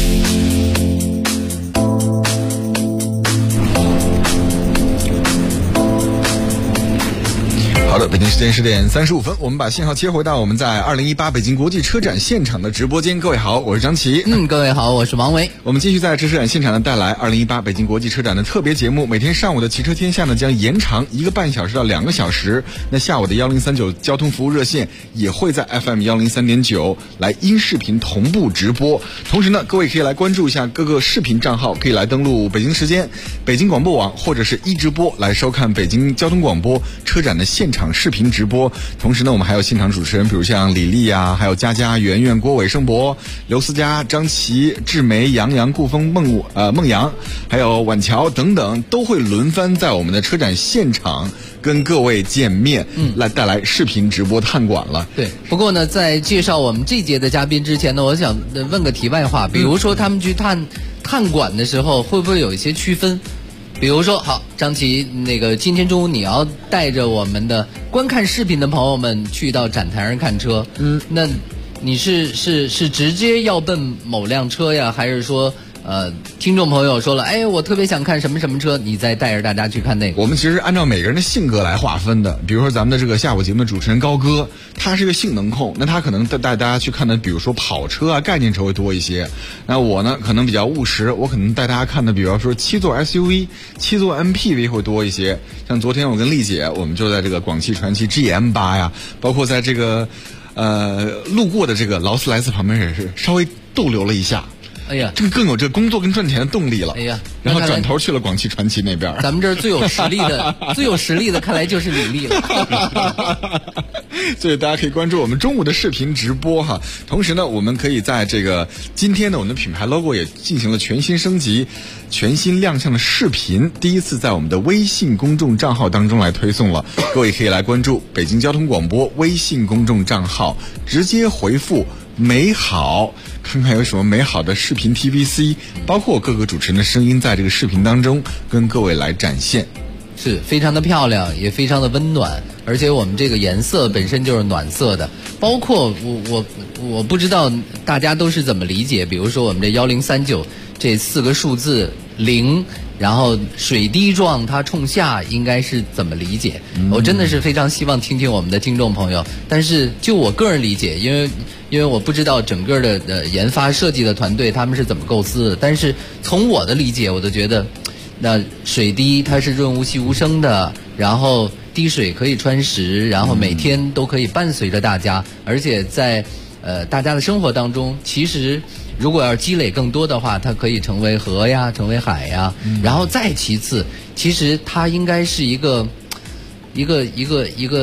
好的，北京时间10点35分，我们把信号切回到我们在2018北京国际车展现场的直播间。各位好，我是张琪。 各位好，我是王维。 我们继续在车展现场呢带来2018北京国际车展的特别节目。每天上午的汽车天下呢将延长1个半小时到2个小时。那下午的1039交通服务热线也会在 FM 103.9来音视频同步直播。同时呢，各位可以来关注一下各个视频账号，可以来登录北京时间、北京广播网或者是直播来收看北京交通广播车展的现场视频直播。同时呢，我们还有现场主持人，比如像李丽啊，还有佳佳、圆圆、郭伟、盛博、刘思佳、张琪、志梅、杨洋、顾峰、孟阳，还有婉乔等等，都会轮番在我们的车展现场跟各位见面，来带来视频直播探馆了。 对，不过呢，在介绍我们这届的嘉宾之前呢，我想问个题外话，比如说他们去探馆的时候，会不会有一些区分？比如说，好，张琪，今天中午你要带着我们的观看视频的朋友们去到展台上看车，那你是直接要奔某辆车呀，还是说听众朋友说了，哎，我特别想看什么什么车，你再带着大家去看那个？ 我们其实按照每个人的性格来划分的。比如说咱们的这个下午节目的主持人高哥，他是一个性能控，那他可能带大家去看的，比如说跑车啊、概念车会多一些。那我呢，可能比较务实，我可能带大家看的，比方说7座 SUV、7座 MPV 会多一些。像昨天我跟丽姐，我们就在这个广汽传祺 GM8呀，包括在这个路过的这个劳斯莱斯旁边也是稍微逗留了一下。 哎呀， 这个更有这工作跟赚钱的动力了。 哎呀， 然后转头去了广汽传祺那边。 咱们这儿最有实力的，看来就是李丽了。 所以大家可以关注我们中午的视频直播哈。同时呢，我们可以在这个今天呢，我们的品牌 logo 也进行了全新升级、全新亮相的视频，第一次在我们的微信公众账号当中来推送了。各位可以来关注北京交通广播微信公众账号，直接回复美好，看看有什么美好的视频 TVC， 包括各个主持人的声音在这个视频当中跟各位来展现， 是非常的漂亮，也非常的温暖，而且我们这个颜色本身就是暖色的。包括我不知道大家都是怎么理解，比如说我们这1039这4个数字0，然后水滴状它冲下应该是怎么理解？我真的是非常希望听听我们的听众朋友。但是就我个人理解，因为我不知道整个的研发设计的团队他们是怎么构思的，但是从我的理解，我都觉得那水滴它是润物细无声的，然后滴水可以穿石，然后每天都可以伴随着大家，而且在大家的生活当中，其实如果要积累更多的话，它可以成为河呀，成为海呀，然后再其次，其实它应该是一个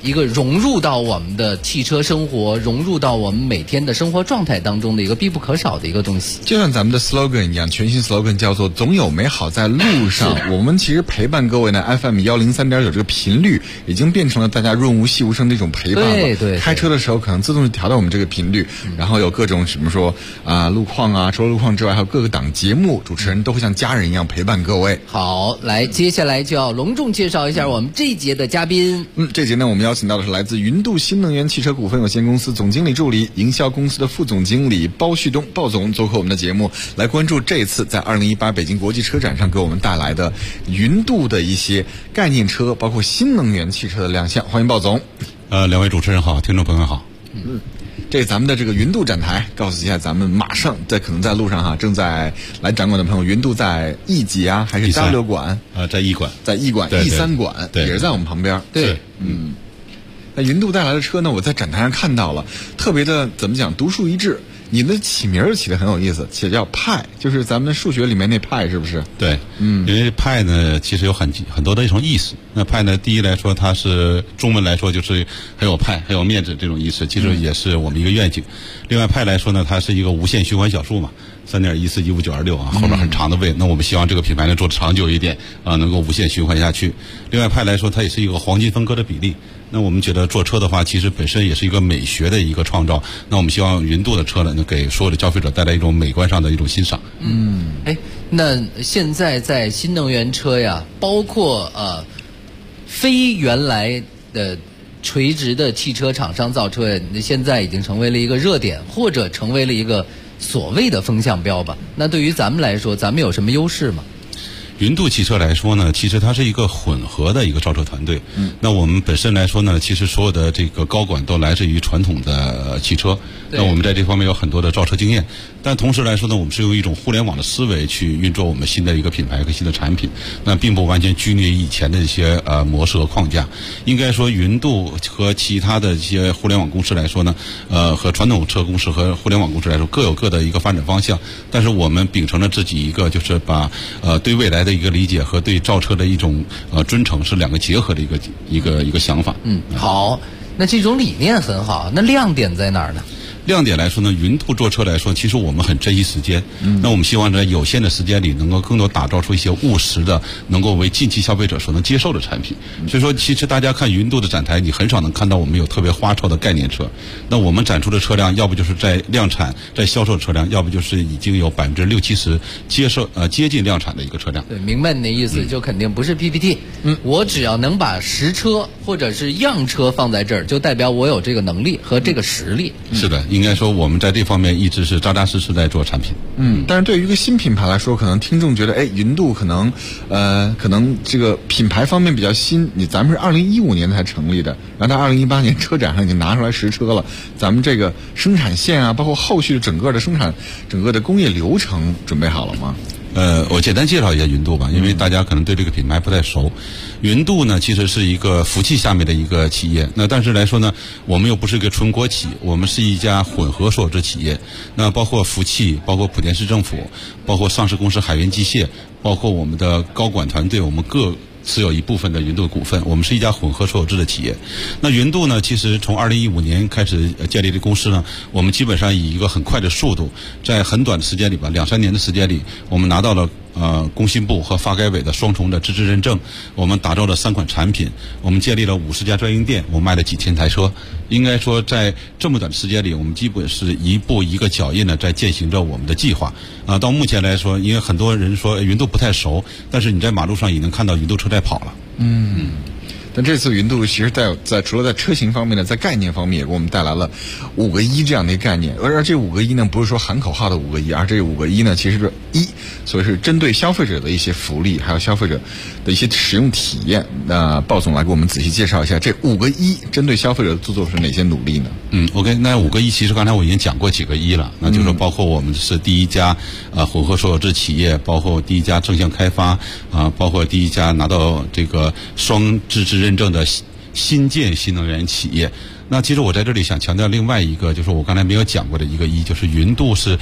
一个融入到我们的汽车生活，融入到我们每天的生活状态当中的一个必不可少的一个东西。 就像咱们的 slogan 一样，全新 slogan 叫做总有美好在路上。我们其实陪伴各位呢 FM 103.9这个频率已经变成了大家润物细无声的一种陪伴了。 对对， 开车的时候可能自动就调到我们这个频率，然后有各种什么说路况啊，除了路况之外还有各个档节目，主持人都会像家人一样陪伴各位。 好，来接下来就要隆重介绍一下我们这一节的嘉宾。 这节呢我们邀请到的是来自云度新能源汽车股份有限公司总经理助理、营销公司的副总经理包旭东包总做客我们的节目，来关注这次在2018北京国际车展上给我们带来的云度的一些概念车，包括新能源汽车的亮相。欢迎包总。 两位主持人好，听众朋友好。 这咱们的这个云度展台，告诉一下咱们马上可能在路上正在来展馆的朋友，云度在 E 几啊，还是 W 馆？ 在 E 馆， 在 E 馆 E3 馆，也是在我们旁边。 对， 那云度带来的车呢，我在展台上看到了，特别的怎么讲，独树一帜。你的起名起得很有意思，且叫派，就是咱们数学里面那派，是不是？ 对，因为派呢，其实有很多的一种意思。那派呢，第一来说，它是中文来说就是很有派、很有面子这种意思，其实也是我们一个愿景。另外派来说呢，它是一个无限循环小数嘛，3.1415926啊，后边很长的位。那我们希望这个品牌能做长久一点啊，能够无限循环下去。另外派来说，它也是一个黄金分割的比例。那我们觉得做车的话，其实本身也是一个美学的一个创造。那我们希望云度的车呢，能给所有的消费者带来一种美观上的一种欣赏。 那现在在新能源车呀，包括非原来的垂直的汽车厂商造车，现在已经成为了一个热点，或者成为了一个所谓的风向标吧。那对于咱们来说，咱们有什么优势吗？ 云度汽车来说呢，其实它是一个混合的一个造车团队。那我们本身来说呢，其实所有的这个高管都来自于传统的汽车。那我们在这方面有很多的造车经验，但同时来说呢，我们是用一种互联网的思维去运作我们新的一个品牌和新的产品，那并不完全拘泥于以前的一些模式和框架。应该说，云度和其他的一些互联网公司来说呢，和传统车公司和互联网公司来说各有各的一个发展方向，但是我们秉承了自己一个就是把对未来的一个理解和对造车的一种尊崇是两个结合的一个想法。 好，那这种理念很好，那亮点在哪儿呢？ 亮点来说呢，云度做车来说，其实我们很珍惜时间。那我们希望在有限的时间里，能够更多打造出一些务实的，能够为近期消费者所能接受的产品。所以说，其实大家看云度的展台，你很少能看到我们有特别花哨的概念车。那我们展出的车辆，要不就是在量产、在销售的车辆，要不就是已经有60%-70%接近量产的一个车辆。 对，明白你的意思，就肯定不是 PPT。我只要能把实车或者是样车放在这儿，就代表我有这个能力和这个实力。 是的。应该说，我们在这方面一直是扎扎实实在做产品。 但是对于一个新品牌来说，可能听众觉得，云度可能这个品牌方面比较新。咱们是2015年才成立的，然后到2018年车展上已经拿出来实车了。咱们这个生产线啊，包括后续整个的生产、整个的工业流程准备好了吗？ 我简单介绍一下云度吧，因为大家可能对这个品牌不太熟。云度呢，其实是一个福汽下面的一个企业，那但是来说呢，我们又不是一个纯国企，我们是一家混合所有制企业。那包括福汽，包括莆田市政府，包括上市公司海源机械，包括我们的高管团队，我们各持有一部分的云度股份，我们是一家混合所有制的企业。那云度呢，其实从2015年开始建立的公司呢，我们基本上以一个很快的速度，在很短的时间里吧，2-3年的时间里，我们拿到了工信部和发改委的双重的资质认证，我们打造了3款产品，我们建立了50家专营店，我卖了几千台车。应该说，在这么短的时间里，我们基本是一步一个脚印的在践行着我们的计划。到目前来说，因为很多人说云度不太熟，但是你在马路上也能看到云度车在跑了。 但这次云度其实在除了在车型方面呢，在概念方面也给我们带来了5个1这样的一个概念。而这5个1呢，不是说喊口号的5个1，而这5个1呢，其实是所以是针对消费者的一些福利，还有消费者的一些使用体验。那鲍总来给我们仔细介绍一下这5个1针对消费者做是哪些努力呢 ？OK， 那5个1其实刚才我已经讲过几个1了，那就是包括我们是第一家混合所有制企业，包括第一家正向开发包括第一家拿到这个双资质认证的新建新能源企业。那其实我在这里想强调另外一个，就是我刚才没有讲过的一个1，就是云度是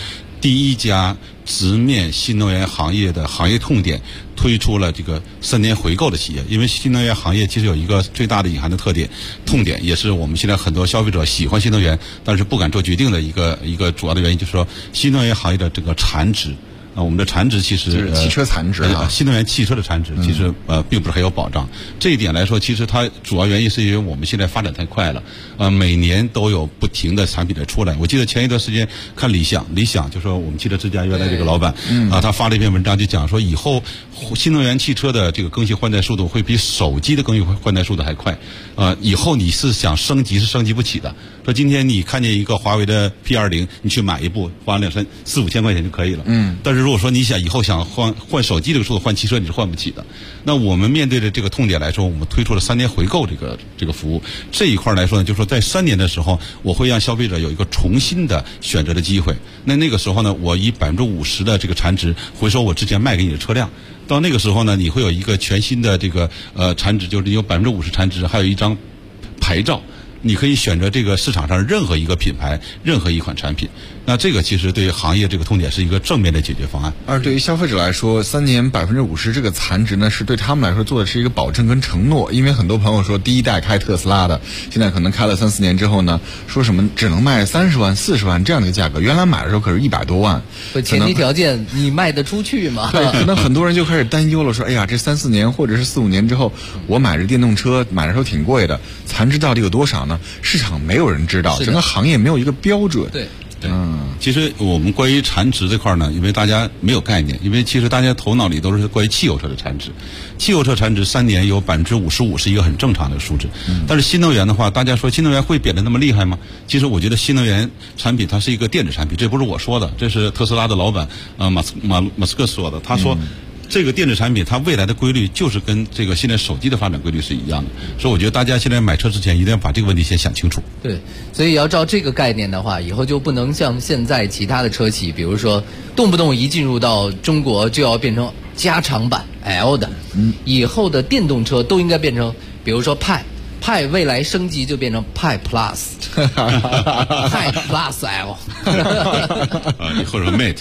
第一家直面新能源行业的行业痛点，推出了这个3年回购的企业。因为新能源行业其实有一个最大的隐含的痛点，也是我们现在很多消费者喜欢新能源，但是不敢做决定的一个主要的原因，就是说新能源行业的这个产值。我们的产值其实就是汽车产值新能源汽车的产值其实并不是很有保障。这一点来说，其实它主要原因是因为我们现在发展太快了，每年都有不停的产品在出来。我记得前一段时间看理想就说我们汽车之家原来这个老板他发了一篇文章，就讲说以后新能源汽车的这个更新换代速度会比手机的更新换代速度还快。以后你是想升级是升级不起的。说今天你看见一个华为的 P20， 你去买一部花4-5千块钱就可以了。但是如果说你以后想换手机这个速度换汽车，你是换不起的。那我们面对的这个痛点来说，我们推出了3年回购这个服务。这一块来说呢，就是说在3年的时候，我会让消费者有一个重新的选择的机会。那个时候呢，我以50%的这个产值回收我之前卖给你的车辆。到那个时候呢，你会有一个全新的这个产值，就是你有50%产值，还有一张牌照。你可以选择这个市场上任何一个品牌，任何一款产品。那这个其实对于行业这个痛点是一个正面的解决方案。 而对于消费者来说，3年50%这个残值呢，是对他们来说做的是一个保证跟承诺。因为很多朋友说，第一代开特斯拉的，现在可能开了3-4年之后呢，说什么只能卖30万、40万这样的一个价格，原来买的时候可是100多万。 前提条件你卖得出去吗？ 对，可能很多人就开始担忧了，说，哎呀，这3-4年或者是4-5年之后，我买这电动车买的时候挺贵的，残值到底有多少呢？市场没有人知道，整个行业没有一个标准。 对。 其实我们关于产值这块呢，因为大家没有概念，因为其实大家头脑里都是关于汽油车的产值。汽油车产值3年有55%是一个很正常的数字。但是新能源的话，大家说新能源会贬得那么厉害吗？其实我觉得新能源产品它是一个电子产品，这不是我说的，这是特斯拉的老板马斯克说的。他说这个电子产品它未来的规律就是跟这个现在手机的发展规律是一样的，所以我觉得大家现在买车之前一定要把这个问题先想清楚。 对，所以要照这个概念的话，以后就不能像现在其他的车企，比如说动不动一进入到中国就要变成加长版 L 的，以后的电动车都应该变成，比如说派未来升级就变成派 Plus， 派 Plus L， 或者 Mate，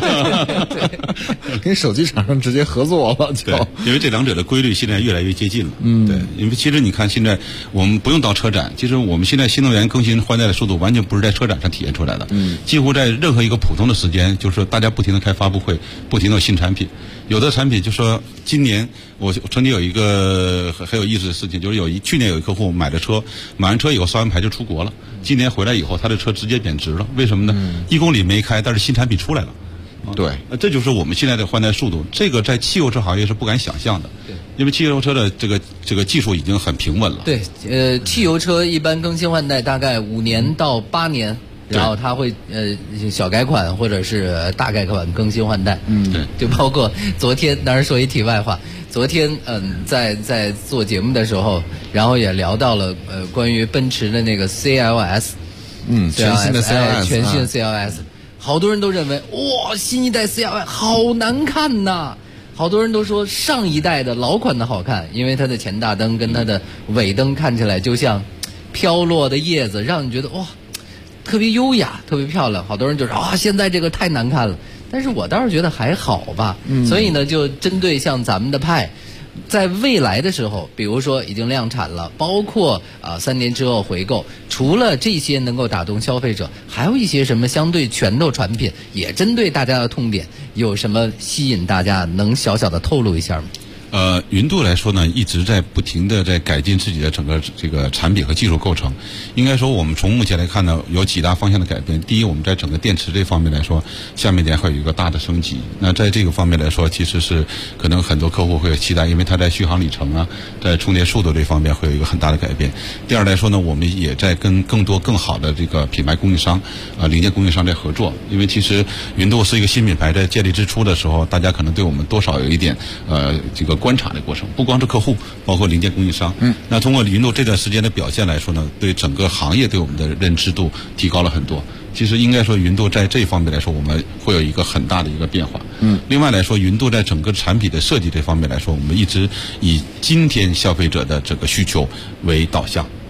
跟手机厂商直接合作了就。 对，因为这两者的规律现在越来越接近了。对，因为其实你看现在我们不用到车展，其实我们现在新能源更新换代的速度完全不是在车展上体现出来的。几乎在任何一个普通的时间，就是说大家不停的开发布会，不停的有新产品。有的产品就说今年我曾经有一个很有意思的事情，就是去年有一客户买了车，买完车以后刷完牌就出国了，今年回来以后他的车直接贬值了，为什么呢？1公里没开，但是新产品出来了。 对， 这就是我们现在的换代速度，这个在汽油车行业是不敢想象的。 对， 因为汽油车的这个技术已经很平稳了。 对，汽油车一般更新换代大概5年到8年。然后它会小改款或者是大改款更新换代。 对， 就包括昨天，当然说一题外话，昨天在做节目的时候，然后也聊到了关于奔驰的那个 CLS， 全新的 CLS， 全新的 CLS， 好多人都认为哇，新一代 CLS 好难看呐。好多人都说上一代的老款的好看，因为它的前大灯跟它的尾灯看起来就像飘落的叶子，让你觉得哇，特别优雅，特别漂亮。好多人就说现在这个太难看了，但是我倒是觉得还好吧。所以呢，就针对像咱们的派，在未来的时候，比如说已经量产了，包括3年之后回购，除了这些能够打动消费者，还有一些什么相对拳头产品，也针对大家的痛点，有什么吸引大家，能小小的透露一下吗？ 云度来说呢，一直在不停的在改进自己的整个这个产品和技术构成。应该说，我们从目前来看呢，有几大方向的改变。第一，我们在整个电池这方面来说，下面年会有一个大的升级。那在这个方面来说，其实是可能很多客户会有期待，因为它在续航里程啊，在充电速度这方面会有一个很大的改变。第二来说呢，我们也在跟更多更好的这个品牌供应商零件供应商在合作。因为其实云度是一个新品牌，在建立之初的时候，大家可能对我们多少有一点这个观察的过程，不光是客户，包括零件供应商。那通过云度这段时间的表现来说呢，对整个行业对我们的认知度提高了很多。其实应该说，云度在这方面来说，我们会有一个很大的一个变化。另外来说，云度在整个产品的设计这方面来说，我们一直以今天消费者的这个需求为导向。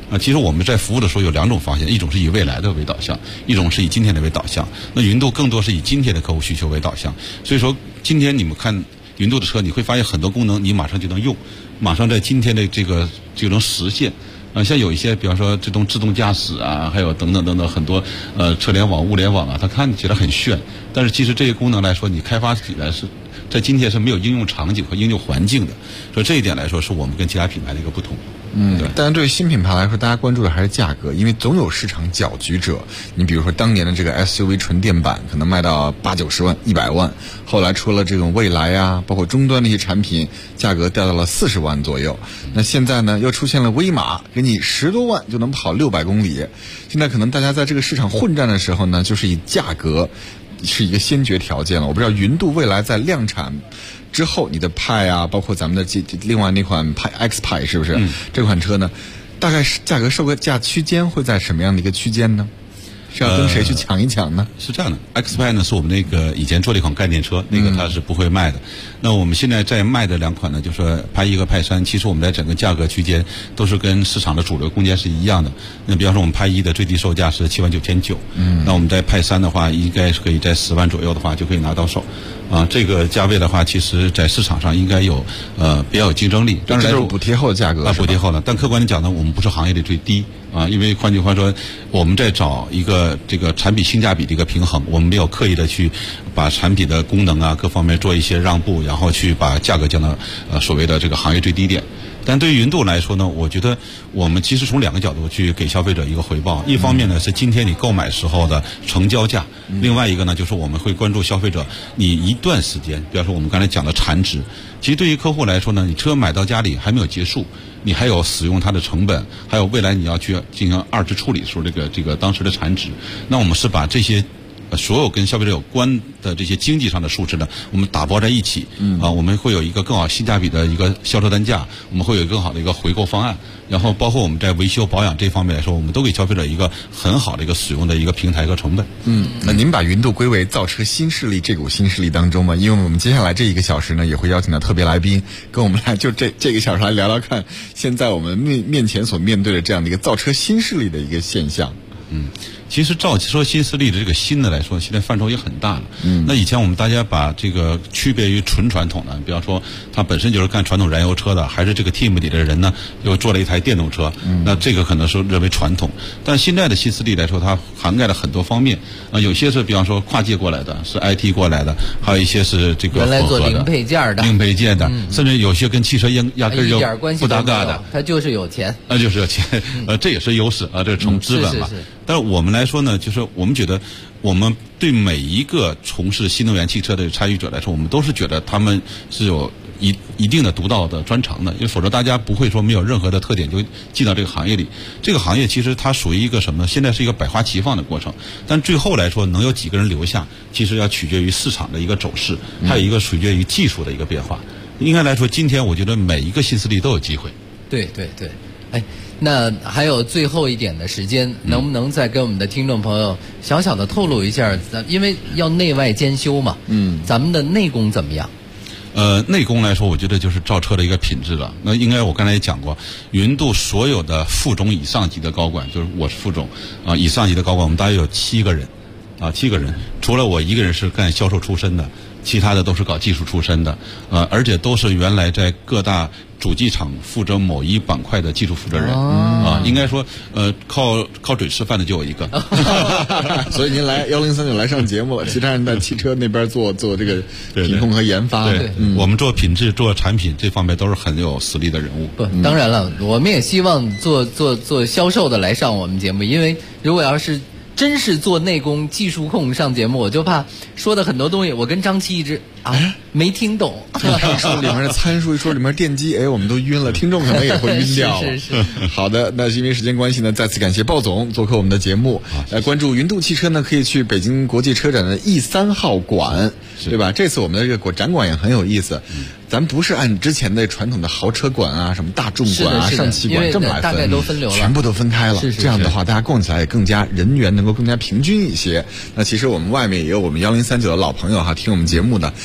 其实我们在服务的时候有2种方向，一种是以未来的为导向，一种是以今天的为导向。那云度更多是以今天的客户需求为导向。所以说，今天你们看云度的车，你会发现很多功能你马上就能用，马上在今天的这个就能实现。像有一些，比方说这种自动驾驶啊，还有等等等等很多车联网、物联网啊，它看起来很炫，但是其实这些功能来说，你开发起来是在今天是没有应用场景和应用环境的，所以这一点来说是我们跟其他品牌的一个不同。 对。但是对于新品牌来说，大家关注的还是价格，因为总有市场搅局者。你比如说当年的这个 SUV 纯电版可能卖到80-90万、100万，后来出了这种蔚来啊，包括终端的一些产品，价格掉到了40万左右。那现在呢，又出现了威马，给你10多万就能跑600公里。现在可能大家在这个市场混战的时候呢，就是以价格是一个先决条件了。我不知道云度未来在量产之后，你的派啊，包括咱们的另外那款派 X 派是不是？这款车呢，大概是价格售价区间会在什么样的一个区间呢？是要跟谁去抢一抢呢？ 是这样的 ，X 派呢是我们那个以前做了一款概念车，那个它是不会卖的。那我们现在在卖的2款呢，就是派1和派3，其实我们在整个价格区间都是跟市场的主流空间是一样的。那比方说我们派1的最低售价是79900，那我们在派3的话，应该是可以在10万左右的话就可以拿到手。这个价位的话，其实在市场上应该有比较有竞争力。 但是就是补贴后的价格补贴后的。但客观的讲呢，我们不是行业里最低因为换句话说，我们在找一个这个产品性价比的一个平衡，我们没有刻意的去把产品的功能啊各方面做一些让步，然后去把价格降到所谓的这个行业最低点。但对于云度来说呢，我觉得我们其实从2个角度去给消费者一个回报。一方面呢是今天你购买时候的成交价，另外一个呢就是我们会关注消费者你一段时间，比方说我们刚才讲的残值。其实对于客户来说呢，你车买到家里还没有结束，你还有使用它的成本，还有未来你要去进行2次处理时候这个当时的残值。那我们是把这些所有跟消费者有关的这些经济上的数值呢，我们打包在一起，我们会有一个更好性价比的一个销售单价，我们会有更好的一个回购方案，然后包括我们在维修保养这方面来说，我们都给消费者一个很好的一个使用的一个平台和成本。 那您把云度归为造车新势力这股新势力当中吗？因为我们接下来这1个小时呢，也会邀请到特别来宾，跟我们来就这个小时来聊聊看，现在我们面前所面对的这样的一个造车新势力的一个现象。 其实造车新势力的这个新的来说，现在范畴也很大了。那以前我们大家把这个区别于纯传统的，比方说它本身就是干传统燃油车的，还是这个 team 里的人呢又做了一台电动车，那这个可能是认为传统。但现在的新势力来说，它涵盖了很多方面有些是比方说跨界过来的，是 IT 过来的，还有一些是这个原来做零配件的， 甚至有些跟汽车压根就不搭嘎的， 它就是有钱， 就是有钱，这也是优势这是从资本嘛。但是我们来说呢，就是我们觉得，我们对每一个从事新能源汽车的参与者来说，我们都是觉得他们是有一定的独到的专长的，因为否则大家不会说没有任何的特点就进到这个行业里。这个行业其实它属于一个什么？现在是一个百花齐放的过程，但最后来说能有几个人留下，其实要取决于市场的一个走势，还有一个取决于技术的一个变化。应该来说，今天我觉得每一个新势力都有机会。 对。那还有最后一点的时间，能不能再跟我们的听众朋友小小的透露一下？因为要内外兼修嘛，咱们的内功怎么样？ 内功来说，我觉得就是造车的一个品质了。那应该我刚才也讲过，云度所有的副总以上级的高管，就是我是副总以上级的高管，我们大约有7个人，7个人，除了我1个人是干销售出身的，其他的都是搞技术出身的，而且都是原来在各大主机厂负责某一板块的技术负责人应该说靠嘴吃饭的就有1个所以您来1039来上节目了，其他人在汽车那边做这个品控和研发。 对，我们做品质做产品这方面都是很有实力的人物。 当然了，我们也希望做销售的来上我们节目，因为如果要是真是做内功技术控上节目，我就怕说的很多东西我跟张琪一直没听懂， 说里面的参数，一说里面电机，我们都晕了，听众可能也会晕掉。 是。 好的，那因为时间关系呢，再次感谢鲍总做客我们的节目。来关注云度汽车呢，可以去北京国际车展的E3号馆，对吧？这次我们的这个展馆也很有意思。咱不是按之前的传统的豪车馆啊、什么大众馆啊、上汽馆这么来分， 大概都分流了， 全部都分开了。这样的话，大家逛起来也更加人员能够更加平均一些。那其实我们外面也有我们1039的老朋友听我们节目的，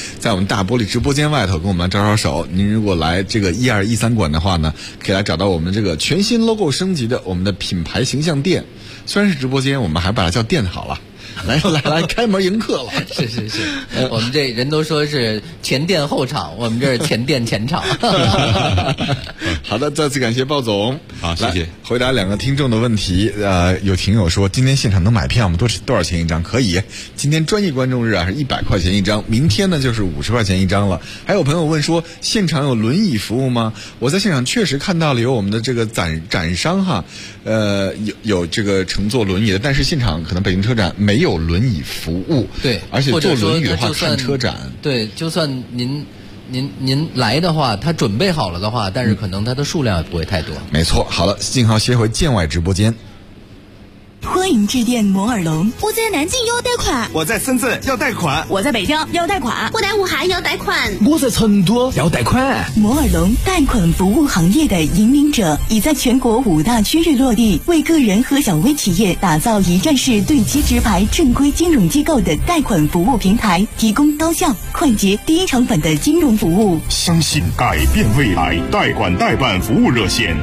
在我们大玻璃直播间外头跟我们招招手。您如果来这个1213馆的话呢，可以来找到我们这个全新 logo 升级的我们的品牌形象店。虽然是直播间，我们还把它叫店好了。来，开门迎客了。 是，我们这人都说是前店后厂，我们这是前店前厂。 好的，再次感谢鲍总。 好，谢谢。 回答2个听众的问题。有听友说今天现场能买票吗？多少钱一张？可以。今天专业观众日啊，是100块钱一张，明天呢就是50块钱一张了。还有朋友问说，现场有轮椅服务吗？我在现场确实看到了有我们的这个展商哈，有这个乘坐轮椅的，但是现场可能北京车展没有轮椅服务。 对， 而且坐轮椅的话看车展。 对，就算您来的话，他准备好了的话，但是可能它的数量也不会太多。 没错。好了，静好歇回建外直播间。 欢迎致电摩尔龙。 我在南京要贷款， 我在深圳要贷款， 我在北京要贷款， 我在武汉要贷款， 我在成都要贷款。 摩尔龙贷款服务行业的引领者，已在全国5大区域落地，为个人和小微企业打造一站式对接直排正规金融机构的贷款服务平台，提供高效、快捷、低成本的金融服务。 相信改变未来，贷款代办服务热线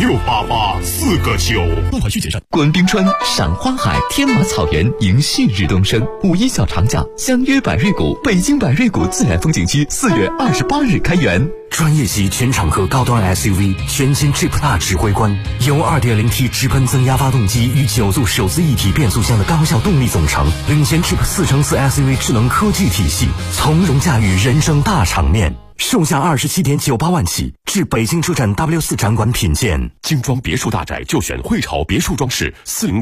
5688 4个9。 贷款需谨慎。观冰川、赏花海、天马草原迎旭日东升。5一小长假，相约百瑞谷北京百瑞谷自然风景区4月28日开园。 专业级全场合高端 SUV 全新 Jeep 大指挥官，由 2.0T 直喷增压发动机与9速手自一体变速箱的高效动力总成，领先 Jeep 4x4 SUV 智能科技体系，从容驾驭人生大场面。售价27.98万起，至北京车展 W4 展馆品鉴。 精装别墅大宅就选汇潮别墅装饰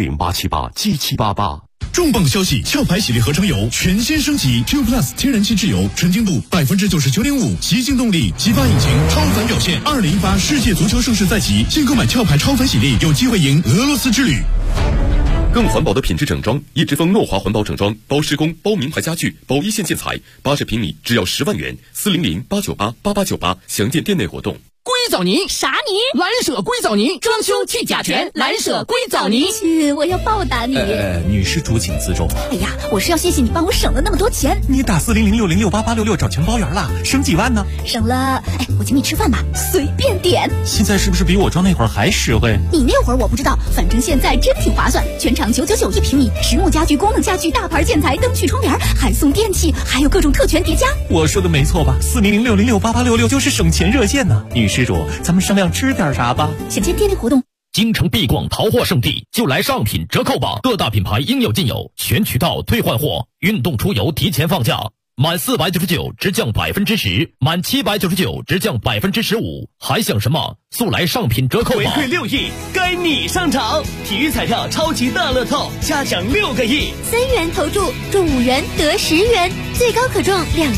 ，400-878-7788。 重磅消息！壳牌系列合成油全新升级 Q Plus 天然气质油，纯净度99.5%，极净动力，激发引擎，超凡表现。2018世界足球盛世在即，现购买壳牌超凡喜力，有机会赢俄罗斯之旅。 更环保的品质整装，叶之峰诺华环保整装，包施工、包名牌家具、包一线建材，80平米只要10万元，400-898-8898，详见店内活动。 硅藻泥啥泥？ 蓝舍硅藻泥，装修去甲醛，蓝舍硅藻泥。 我要报答你。 女施主请自重。 哎呀，我是要谢谢你帮我省了那么多钱。 你打400-606-8866找全包圆了，省几万呢？ 省了，我请你吃饭吧，随便点。 现在是不是比我装那会儿还实惠？ 你那会儿我不知道，反正现在真挺划算，全场999一平米，实木家具、功能家具、大牌建材、灯具、窗帘，还送电器，还有各种特权叠加。 我说的没错吧？400-606-8866就是省钱热线呢。女施主，咱们商量吃点啥吧？ 详见店内活动。 京城必逛淘货圣地，就来上品折扣吧！各大品牌应有尽有，全渠道退换货，运动出游提前放假，满499直降10%，满799直降15%，还想什么？速来上品折扣吧！ 回馈6亿，该你上场！体育彩票超级大乐透，加奖6个亿 ，3元投注，中5元得10元，最高可中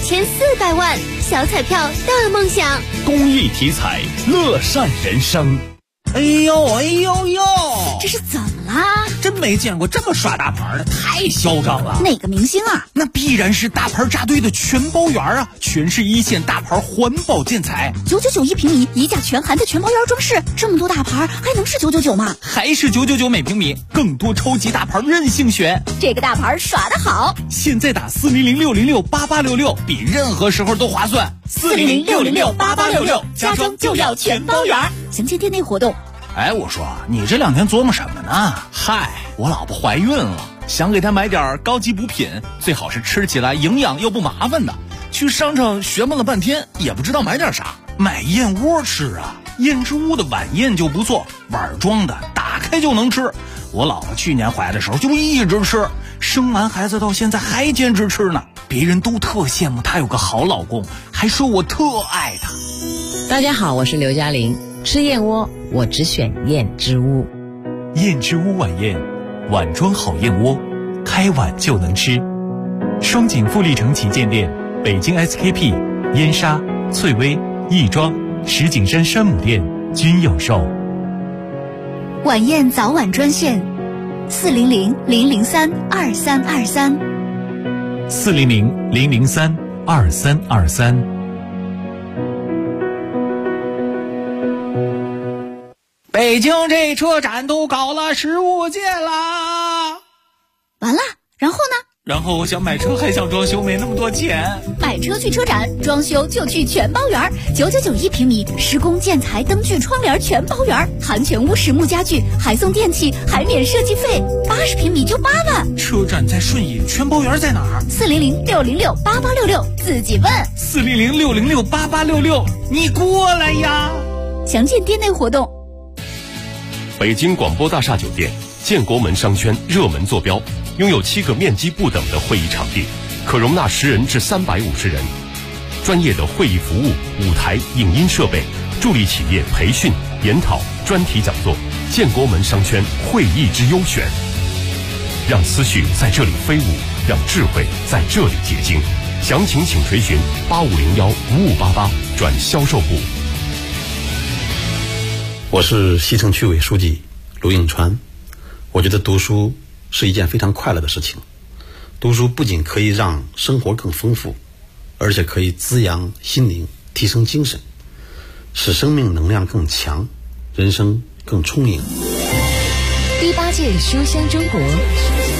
2400万，小彩票大梦想。 公益体彩，乐善人生。 哎呦哎呦呦！ 这是怎么啦？ 真没见过这么耍大牌的，太嚣张了！ 哪个明星啊？ 那必然是大牌扎堆的全包圆啊！全是一线大牌环保建材 ，999一平米，一价全含的全包圆装饰，这么多大牌还能是999吗？ 还是999每平米，更多超级大牌任性选。 这个大牌耍得好！ 现在打400-606-8866，比任何时候都划算。 400-606-8866，家装就要全包圆。详见店内活动。 哎，我说你这2天琢磨什么呢？嗨，我老婆怀孕了，想给她买点高级补品，最好是吃起来营养又不麻烦的。去商场询问了半天，也不知道买点啥，买燕窝吃啊。燕之屋的晚宴就不错，碗装的，打开就能吃。我老婆去年怀的时候就一直吃，生完孩子到现在还坚持吃呢。别人都特羡慕她有个好老公，还说我特爱她。 大家好，我是刘嘉玲。吃燕窝，我只选燕之屋。 燕之屋晚宴，碗装好燕窝，开碗就能吃。双井富力城旗舰店、北京 SKP、燕莎、翠微、亦庄、石景山山姆店均有售。 晚宴早晚专线：400-003-2323。 400-003-2323。 北京这车展都搞了15届啦！ 完了，然后呢？ 然后我想买车还想装修，没那么多钱。 买车去车展，装修就去全包园，9991平米，施工建材灯具窗帘全包园，含全屋实木家具，还送电器，还免设计费，80平米就8万。 车展在顺义，全包园在哪儿 ？400-606-8866，自己问。 400-606-8866，你过来呀！ 详见店内活动。 北京广播大厦酒店建国门商圈热门坐标，拥有7个面积不等的会议场地，可容纳10人至350人。专业的会议服务、舞台、影音设备，助力企业培训、研讨、专题讲座。建国门商圈会议之优选，让思绪在这里飞舞，让智慧在这里结晶。详情请垂询8501-5588转销售部。 我是西城区委书记卢应川。我觉得读书是一件非常快乐的事情。读书不仅可以让生活更丰富，而且可以滋养心灵，提升精神，使生命能量更强，人生更充盈。 第8届书香中国